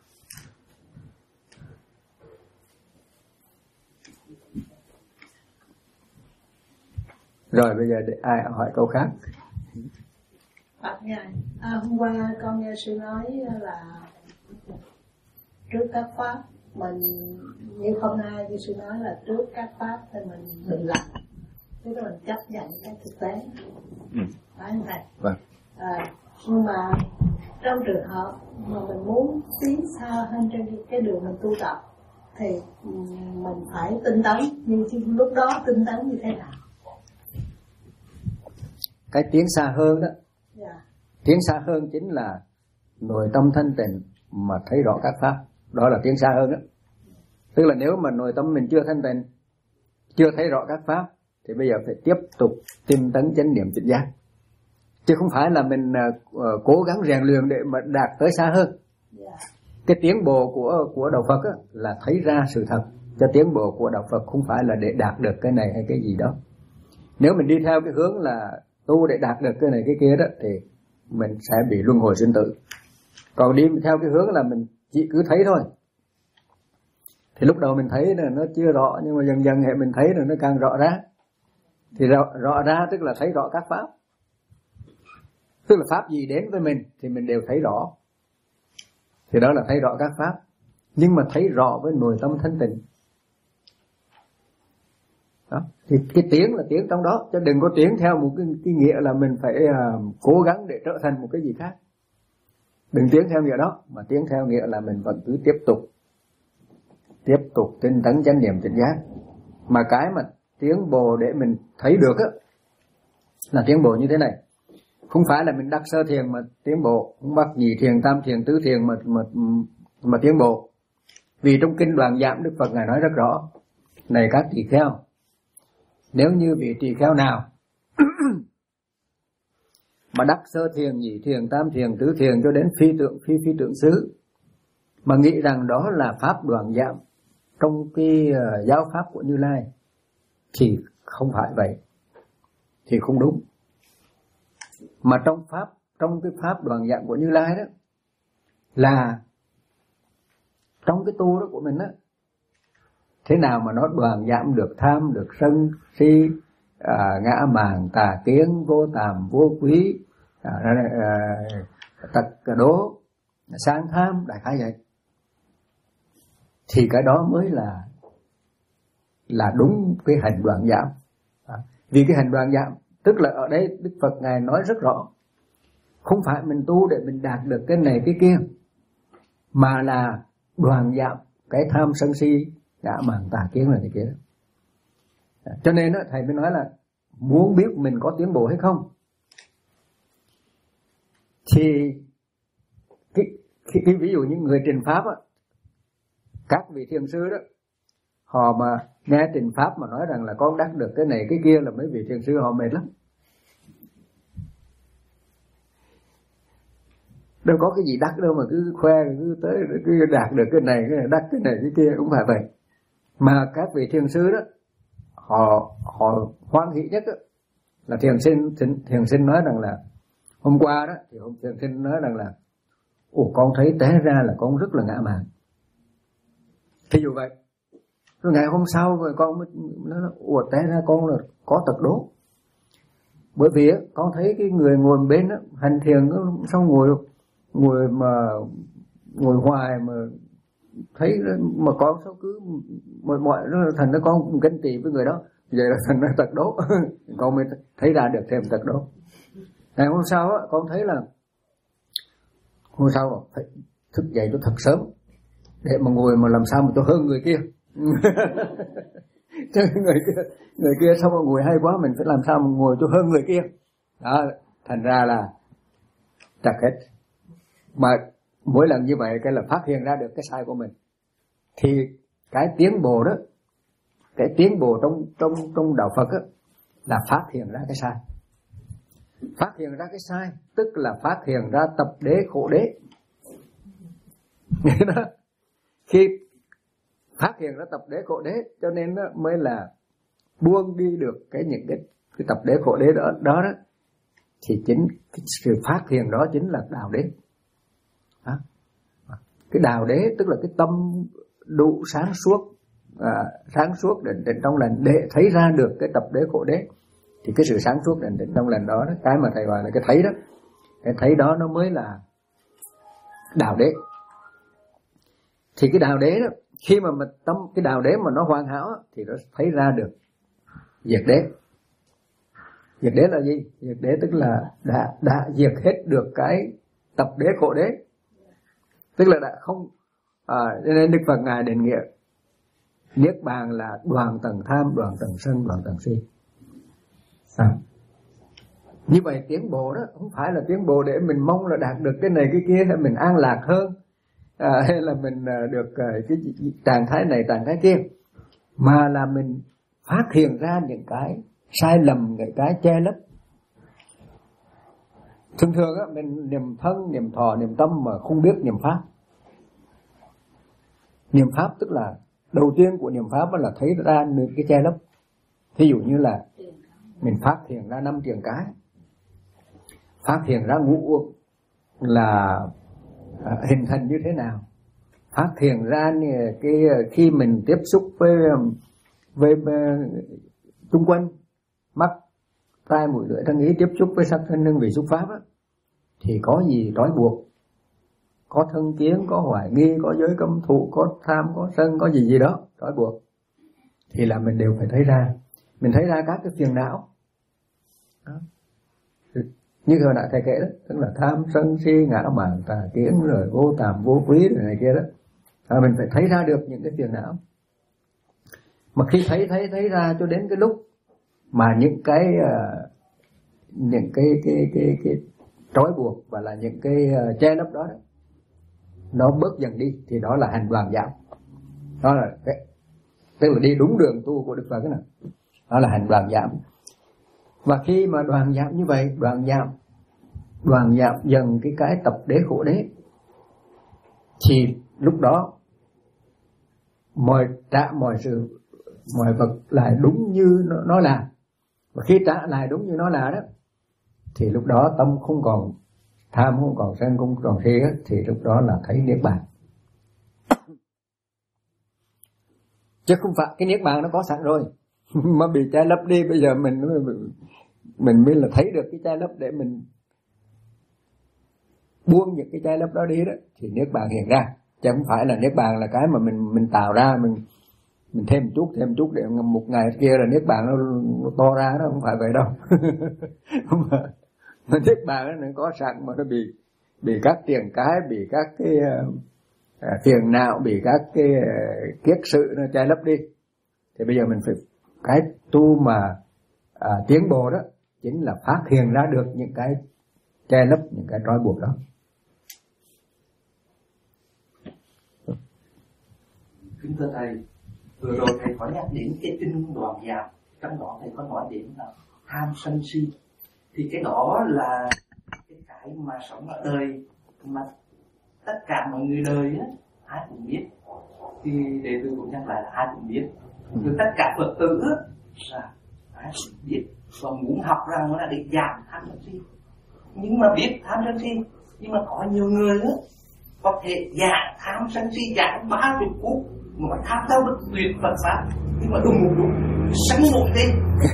Rồi bây giờ để ai hỏi câu khác. Bạch Ngài, à, hôm qua con nghe sư nói là trước các pháp mình như hôm nay như sư nói là trước các pháp thì mình bình lặng, tức là mình chấp nhận cái thực tế. Ừ. Phải không thầy? Vâng. À, nhưng mà trong trường hợp mà mình muốn tiến xa hơn trên cái đường mình tu tập thì mình phải tinh tấn, nhưng lúc đó tinh tấn như thế nào? Cái tiến xa hơn đó, Yeah. tiến xa hơn chính là nội tâm thanh tịnh mà thấy rõ các pháp, đó là tiến xa hơn đó. Tức là nếu mà nội tâm mình chưa thanh tịnh, chưa thấy rõ các pháp, thì bây giờ phải tiếp tục tinh tấn chánh niệm tỉnh giác, chứ không phải là mình uh, cố gắng rèn luyện để mà đạt tới xa hơn. Yeah. Cái tiến bộ của của đạo Phật á, là thấy ra sự thật, cho tiến bộ của đạo Phật không phải là để đạt được cái này hay cái gì đó. Nếu mình đi theo cái hướng là tu để đạt được cái này cái kia đó thì mình sẽ bị luân hồi sinh tử. Còn đi theo cái hướng là mình chỉ cứ thấy thôi, thì lúc đầu mình thấy là nó chưa rõ, nhưng mà dần dần hệ mình thấy là nó càng rõ ra. Thì rõ, rõ ra tức là thấy rõ các pháp, tức là pháp gì đến với mình thì mình đều thấy rõ, thì đó là thấy rõ các pháp. Nhưng mà thấy rõ với nội tâm thanh tịnh đó, thì cái tiếng là tiếng trong đó, chứ đừng có tiếng theo một cái, cái nghĩa là mình phải uh, cố gắng để trở thành một cái gì khác. Đừng tiếng theo nghĩa đó, mà tiếng theo nghĩa là mình vẫn cứ tiếp tục tiếp tục tinh tấn chánh niệm tỉnh giác. Mà cái mà tiến bộ để mình thấy được á, là tiến bộ như thế này. Không phải là mình đắc sơ thiền mà tiến bộ, không bắt nhị thiền, tam thiền, tứ thiền mà mà mà tiến bộ. Vì trong kinh Đoàn Giảm Đức Phật ngài nói rất rõ: này các tỳ kheo, nếu như vị tỳ kheo nào mà đắc sơ thiền, nhị thiền, tam thiền, tứ thiền cho đến phi tượng, phi phi tượng xứ, mà nghĩ rằng đó là pháp Đoàn Giảm trong cái uh, giáo pháp của Như Lai, thì không phải vậy, thì không đúng. Mà trong pháp, trong cái pháp Đoàn Giảm của Như Lai đó, là trong cái tu đó của mình đó, thế nào mà nó đoàn giảm được tham, được sân si, à, ngã màng, tà kiến, vô tàm, vô quý, à, à, tật đố, sang tham, đại khái vậy. Thì cái đó mới là là đúng cái hành đoàn giảm. À, vì cái hành đoàn giảm tức là ở đây Đức Phật ngài nói rất rõ, không phải mình tu để mình đạt được cái này cái kia, mà là đoàn giảm cái tham sân si, ngã màng, tà kiến là cái kia đó. À, cho nên đó, thầy mới nói là muốn biết mình có tiến bộ hay không, thì cái, cái, cái ví dụ như người trình pháp á, các vị thiền sư đó, họ mà nghe trình pháp mà nói rằng là con đắc được cái này cái kia là mấy vị thiền sư họ mệt lắm. Đâu có cái gì đắc đâu mà cứ khoe, cứ tới cứ đạt được cái này, cái này đắc cái này cái kia, cũng phải vậy. Mà các vị thiền sư đó, họ họ hoan hỷ nhất đó, là thiền sinh thiền sinh nói rằng là hôm qua đó thì hôm thiền sinh nói rằng là ồ, con thấy té ra là con rất là ngã mạn. Thí dụ vậy. Rồi ngày hôm sau rồi con mới nói ồ, té ra con là có tật đố. Bởi vì á, con thấy cái người ngồi bên đó, hành thiền đó, sao ngồi ngồi mà ngồi hoài mà thấy mà con sao cứ mọi mọi nó thành nó con ganh tị với người đó, vậy là thành nó tật đố. Con mới thấy ra được thêm tật đố. Ngày hôm sau á, con thấy là hôm sau phải thức dậy cho thật sớm để mà ngồi mà làm sao mà tôi hơn người kia. Chứ người kia người kia sao mà ngồi hay quá, mình phải làm sao mà ngồi cho hơn người kia. Đó, thành ra là trật hết. Mà mỗi lần như vậy cái là phát hiện ra được cái sai của mình, thì cái tiến bộ đó, cái tiến bộ trong trong trong đạo Phật á, là phát hiện ra cái sai. Phát hiện ra cái sai tức là phát hiện ra tập đế khổ đế. Đó. Khi phát hiện ra tập đế khổ đế, cho nên đó mới là buông đi được cái những cái, cái tập đế khổ đế đó, đó đó, thì chính cái sự phát hiện đó chính là đạo đế. Đó. Cái đạo đế tức là cái tâm đủ sáng suốt, à, sáng suốt định định trong lành để thấy ra được cái tập đế khổ đế. Thì cái sự sáng suốt định định trong lành đó, đó, cái mà thầy gọi là cái thấy đó, cái thấy đó nó mới là đạo đế. Thì cái đạo đế đó, khi mà mình tâm cái đạo đế mà nó hoàn hảo thì nó thấy ra được diệt đế. Diệt đế là gì? Diệt đế tức là đã đã diệt hết được cái tập đế khổ đế, tức là đã không. À, nên Đức Phật ngài định nghĩa niết bàn là đoạn tầng tham, đoạn tầng sân, đoạn tầng si. À. Như vậy tiến bộ đó không phải là tiến bộ để mình mong là đạt được cái này cái kia, hay mình an lạc hơn, à, hay là mình được cái trạng thái này trạng thái kia, mà là mình phát hiện ra những cái sai lầm, những cái che lấp. Thường thường á, mình niệm thân, niệm thọ, niệm tâm mà không biết niệm pháp. Niệm pháp tức là đầu tiên của niệm pháp là thấy ra những cái che lấp. Ví dụ như là mình phát hiện ra năm triền cái, phát hiện ra ngũ uẩn là hình thành như thế nào, phát hiện ra cái khi mình tiếp xúc với với xung quanh mắt, tai, mũi, lưỡi, thân, ý tiếp xúc với sắc thân hương vị xúc pháp á, thì có gì trói buộc, có thân kiến, có hoài nghi, có giới cấm thụ, có tham, có sân, có gì gì đó trói buộc, thì là mình đều phải thấy ra. Mình thấy ra các cái phiền não đó. Như hồi nãy thầy kể đó, tức là tham sân si ngã mạn tà kiến rồi vô tàm vô quý rồi này kia đó, à, mình phải thấy ra được những cái phiền não. Mà khi thấy thấy thấy ra cho đến cái lúc mà những cái uh, những cái cái cái cái, cái trói buộc và là những cái uh, che lấp đó, đó nó bớt dần đi, thì đó là hành đoàn giảm. Đó là cái, tức là đi đúng đường tu của Đức Phật. Cái này đó là hành đoàn giảm. Và khi mà đoàn giảm như vậy, đoàn giảm đoàn giảm dần cái cái tập đế khổ đế, thì lúc đó mọi trả mọi sự mọi vật lại đúng như nó, nó là. Và khi trả lại đúng như nó là đó, thì lúc đó tâm không còn tham, không còn sân, không còn si, thì lúc đó là thấy niết bàn. Chứ không phải cái niết bàn nó có sẵn rồi mà bị che lấp đi. Bây giờ mình mình mới là thấy được cái che lấp để mình buông những cái che lấp đó đi đó, thì niết bàn hiện ra. Chứ không phải là niết bàn là cái mà mình mình tạo ra, mình mình thêm chút thêm chút để một ngày kia là niết bàn nó, nó to ra đó, không phải vậy đâu. mà, mà niết bàn nó có sẵn mà nó bị bị các tiền cái, bị các cái uh, phiền não, bị các cái uh, kiết sự nó che lấp đi. Thì bây giờ mình phải cái tu mà uh, tiến bộ đó chính là phát hiện ra được những cái che lấp, những cái trói buộc đó. Kính thưa thầy, vừa rồi thầy có nhắc đến cái tinh đoàn giảm, trong đó thầy có nói đến là tham sân si. Thì cái đó là cái cái mà sống ở đời mà tất cả mọi người đời á, ai cũng biết. Thì đệ tử cũng nhắc lại là ai cũng biết. Rồi tất cả Phật tử á, là ai cũng biết và muốn học rằng nó là để giảm tham sân si. Nhưng mà biết tham sân si, nhưng mà có nhiều người á có thể giảm tham sân si giảm ba chục phút mà tham theo được tuyệt Phật pháp, nhưng mà đùng một lúc sân nổi lên.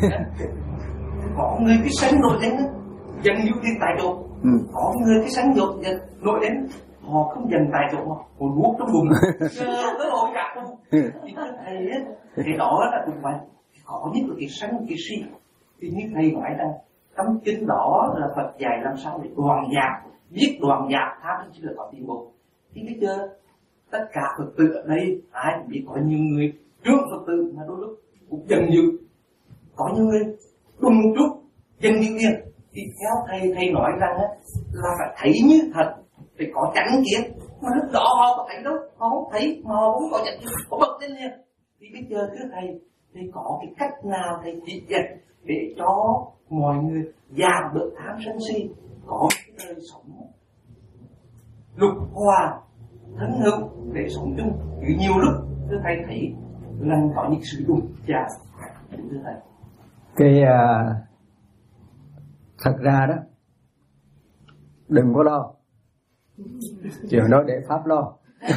Có người cái sân nổi lên dần như đi tại chỗ, ừ. Có người cái sân nổi dần nổi lên họ không dần tại chỗ mà họ nuốt trong bụng tới hồi cả không. Thì thầy ấy, thì đó là cũng vậy. Có nhất là cái sân cái si. Thì như thầy nói rằng trong kinh đó là Phật dạy làm sao để đoàn giảm, biết đoàn giảm tham sân si là có tiến bộ. Thì bây giờ tất cả Phật tử ở đây ai cũng biết có nhiều người trước Phật tử mà đôi lúc cũng dần dữ, có nhiều người đùng một chút dần dữ liền. Thì theo thầy thầy nói rằng á, là phải thấy như thật, phải có chánh kiến. Mà lúc đó họ có thấy đâu, họ không thấy mà họ cũng có chánh kiến, họ bật lên liền. Thì bây giờ thưa thầy, thầy có cái cách nào thầy chỉ dạy để cho mọi người giảm được tham sân si, có cái đời sống lục hòa thân hữu để sống chung. Vì nhiều lúc thưa thầy thấy là có những sự đụng chạm. Thưa thầy, cái uh, thật ra đó đừng có lo, chuyện đó để pháp lo.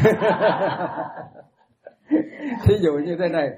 Thí dụ như thế này,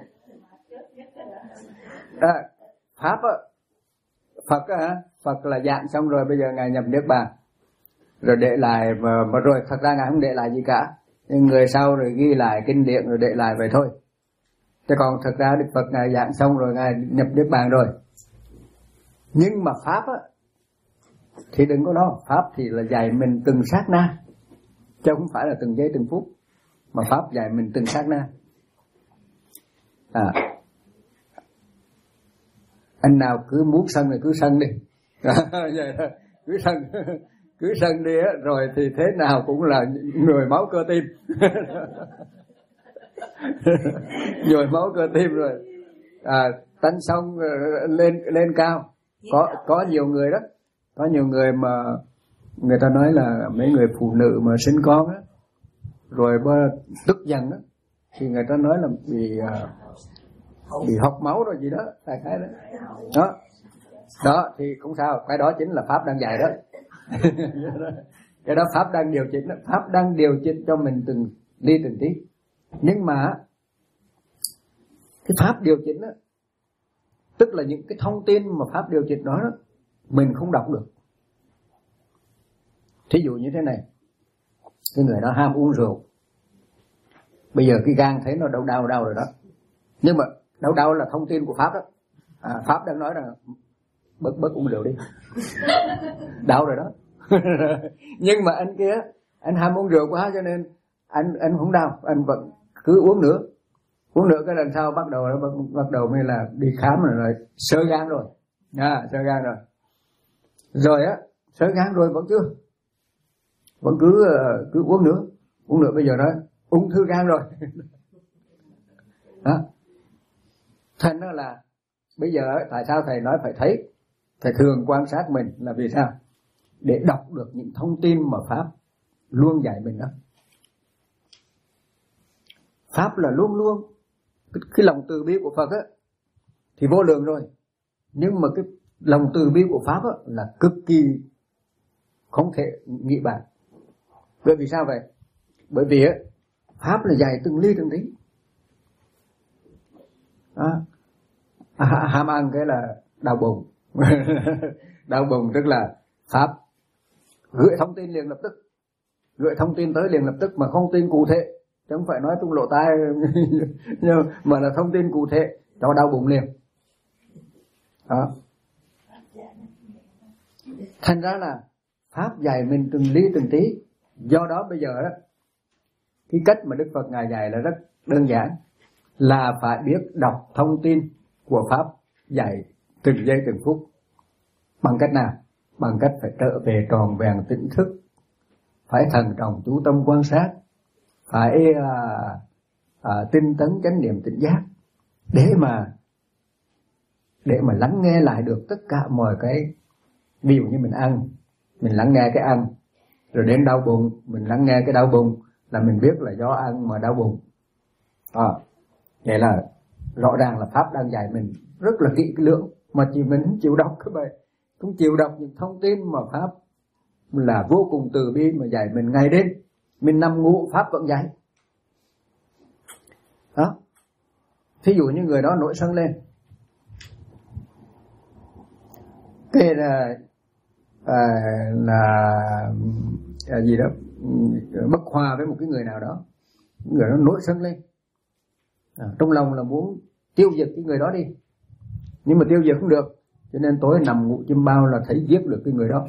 à, pháp á, Phật á, Phật là dạng xong rồi, bây giờ ngài nhập niết bàn rồi để lại mà, mà rồi thật ra ngài không để lại gì cả. Nhưng người sau rồi ghi lại kinh điển rồi để lại vậy thôi. Chứ còn thực ra Đức Phật Ngài giảng xong rồi Ngài nhập Niết Bàn rồi. Nhưng mà Pháp á thì đừng có lo. Pháp thì là dạy mình từng sát na, chứ không phải là từng giây từng phút. Mà Pháp dạy mình từng sát na. À, anh nào cứ muốn sân thì cứ sân đi. Vậy đó, cứ sân cứ sân đi á, rồi thì thế nào cũng là nhồi máu cơ tim. Nhồi máu cơ tim rồi. À, tánh xong lên lên cao. Có có nhiều người đó, có nhiều người mà người ta nói là mấy người phụ nữ mà sinh con á, rồi tức giận á, thì người ta nói là bị bị hộc máu rồi gì đó, đại khái đó. Đó. Đó thì không sao, cái đó chính là Pháp đang dạy đó. Cái đó Pháp đang điều chỉnh đó. Pháp đang điều chỉnh cho mình từng đi từng tí. Nhưng mà cái Pháp điều chỉnh đó, tức là những cái thông tin mà Pháp điều chỉnh đó, đó mình không đọc được. Thí dụ như thế này, cái người đó ham uống rượu, bây giờ cái gan thấy nó đau đau đau rồi đó, nhưng mà đau đau là thông tin của Pháp đó. À, Pháp đang nói rằng bớt bớt uống rượu đi. Đau rồi đó. Nhưng mà anh kia, anh ham uống rượu quá cho nên anh anh không đau, anh vẫn cứ uống nữa. Uống nữa cái lần sau bắt đầu bắt, bắt đầu mới là đi khám rồi, rồi xơ gan rồi. À, xơ gan rồi. Rồi á, xơ gan rồi vẫn chưa. Vẫn cứ cứ uống nữa. Uống nữa bây giờ đó ung thư gan rồi. Đó. Thành đó là bây giờ tại sao thầy nói phải thấy, thầy thường quan sát mình là vì sao? Để đọc được những thông tin mà Pháp luôn dạy mình đó. Pháp là luôn luôn cái, cái lòng từ bi của Phật á thì vô lượng rồi, nhưng mà cái lòng từ bi của Pháp á là cực kỳ không thể nghĩ bàn. Bởi vì sao vậy? Bởi vì á Pháp là dạy từng ly từng tí. À, ham ăn cái là đau bụng. Đau bụng tức là Pháp gửi thông tin liền lập tức, gửi thông tin tới liền lập tức, mà không tin cụ thể, chứ không phải nói tung lộ tai nhưng mà là thông tin cụ thể cho đau bụng liền. Đó. Thành ra là Pháp dạy mình từng ly từng tí. Do đó bây giờ đó, cái cách mà Đức Phật Ngài dạy là rất đơn giản, là phải biết đọc thông tin của Pháp dạy từng giây từng phút. Bằng cách nào? Bằng cách phải trở về tròn vẹn tỉnh thức, phải thần trọng chú tâm quan sát, phải à, à, tinh tấn chánh niệm tỉnh giác, để mà để mà lắng nghe lại được tất cả mọi cái. Ví dụ như mình ăn, mình lắng nghe cái ăn, rồi đến đau bụng, mình lắng nghe cái đau bụng, là mình biết là do ăn mà đau bụng. À, vậy là rõ ràng là Pháp đang dạy mình rất là kỹ lưỡng, mà chỉ mình không chịu đọc các bạn, không chịu đọc những thông tin mà Pháp là vô cùng từ bi mà dạy mình ngày đêm. Mình nằm ngủ Pháp vẫn dạy. Đó. Thí dụ như người đó nổi sân lên, cái là à, là à, gì đó bất hòa với một cái người nào đó, người đó nổi sân lên, à, trong lòng là muốn tiêu diệt cái người đó đi, nhưng mà tiêu diệt không được, cho nên tối nằm ngủ chim bao là thấy giết được cái người đó.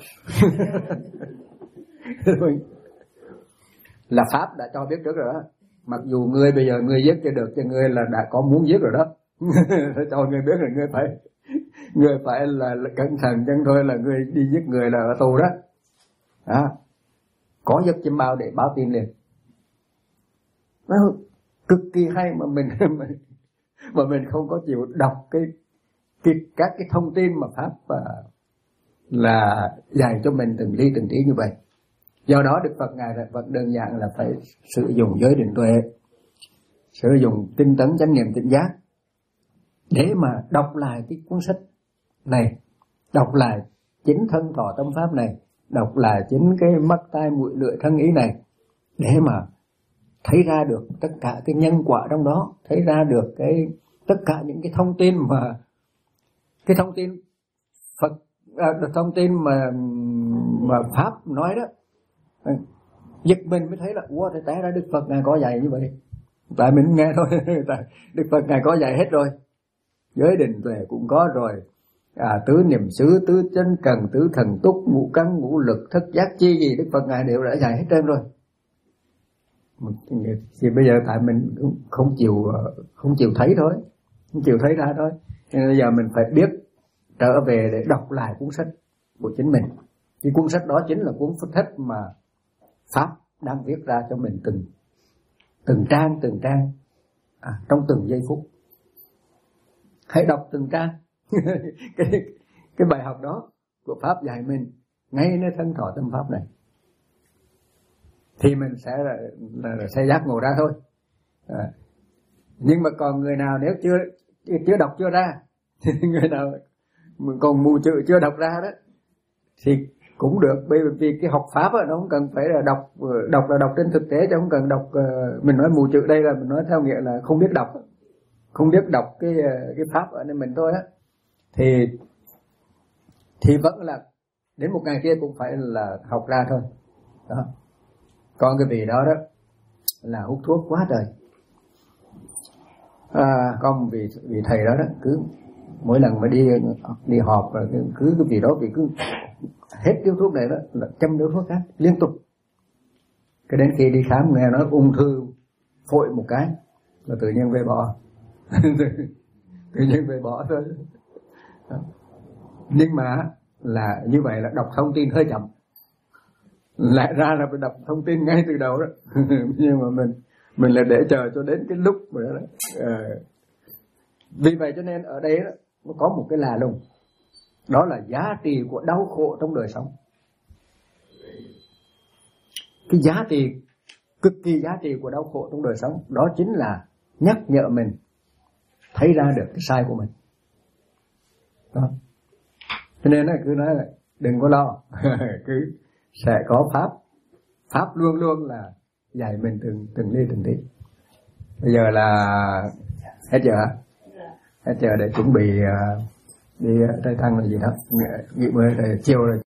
Là Pháp đã cho biết trước rồi đó. Mặc dù người bây giờ người giết cho được, cho người là đã có muốn giết rồi đó. Cho người biết là người phải người phải là, là cẩn thận, chẳng thôi là người đi giết người là ở tù đó. Đó. Có giấc chim bao để báo tin liền. Nó cực kỳ hay mà mình mà mình không có chịu đọc cái, cái các cái thông tin mà Pháp uh, là dạy cho mình từng ly từng tí như vậy. Do đó Đức Phật Ngài vẫn đơn giản là phải sử dụng giới định tuệ, sử dụng tinh tấn chánh niệm tỉnh giác để mà đọc lại cái cuốn sách này, đọc lại chính thân thọ tâm pháp này, đọc lại chính cái mắt tai mũi lưỡi thân ý này, để mà thấy ra được tất cả cái nhân quả trong đó, thấy ra được cái tất cả những cái thông tin mà cái thông tin Phật à, thông tin mà mà Pháp nói đó, giật mình mới thấy là ủa té ra Đức Phật ngài có dạy như vậy. Tại mình nghe thôi. Tại Đức Phật ngài có dạy hết rồi. Giới định tuệ cũng có rồi, à, tứ niệm xứ, tứ chân cần, tứ thần túc, ngũ căn, ngũ lực, thất giác chi gì Đức Phật ngài đều đã dạy hết trơn rồi. Thì bây giờ tại mình không chịu không chịu thấy thôi, không chịu thấy ra thôi. Nên bây giờ mình phải biết trở về để đọc lại cuốn sách của chính mình. Cái cuốn sách đó chính là cuốn sách mà Pháp đang viết ra cho mình từng từng trang từng trang, à, trong từng giây phút. Hãy đọc từng trang cái cái bài học đó của Pháp dạy mình ngay nơi thân thọ tâm Pháp này, thì mình sẽ là, là, là sẽ giác ngộ ra thôi. À, nhưng mà còn người nào nếu chưa chưa đọc chưa ra người nào còn mù chữ chưa đọc ra đó thì cũng được, bởi vì cái học Pháp đó, nó không cần phải là đọc đọc là đọc trên thực tế, chứ không cần đọc. Mình nói mù chữ đây là mình nói theo nghĩa là không biết đọc, không biết đọc cái cái Pháp ở nơi mình thôi á, thì thì vẫn là đến một ngày kia cũng phải là học ra thôi đó. Còn cái vị đó đó là hút thuốc quá trời. À, còn vị vị thầy đó đó cứ mỗi lần mà đi đi họp rồi cứ cái vị đó vị cứ hết điếu thuốc này đó là châm điếu thuốc khác liên tục. Cái đến khi đi khám nghe nói ung thư phổi một cái là tự nhiên về bỏ. Tự nhiên về bỏ thôi. Đó. Nhưng mà là như vậy là đọc thông tin hơi chậm, lại ra là phải đọc thông tin ngay từ đầu đó. Nhưng mà mình mình là để chờ cho đến cái lúc mà đó, đó. À, vì vậy cho nên ở đây đó, nó có một cái là lùng, đó là giá trị của đau khổ trong đời sống. Cái giá trị cực kỳ giá trị của đau khổ trong đời sống đó chính là nhắc nhở mình thấy ra được cái sai của mình đó. Cho nên là cứ nói là đừng có lo cứ sẽ có pháp. Pháp luôn luôn là dạy mình từng từng ly từng tí. Bây giờ là hết giờ hả? Hết giờ để chuẩn bị uh, đi Tây Thăng là gì đó, nghỉ bữa chiều rồi.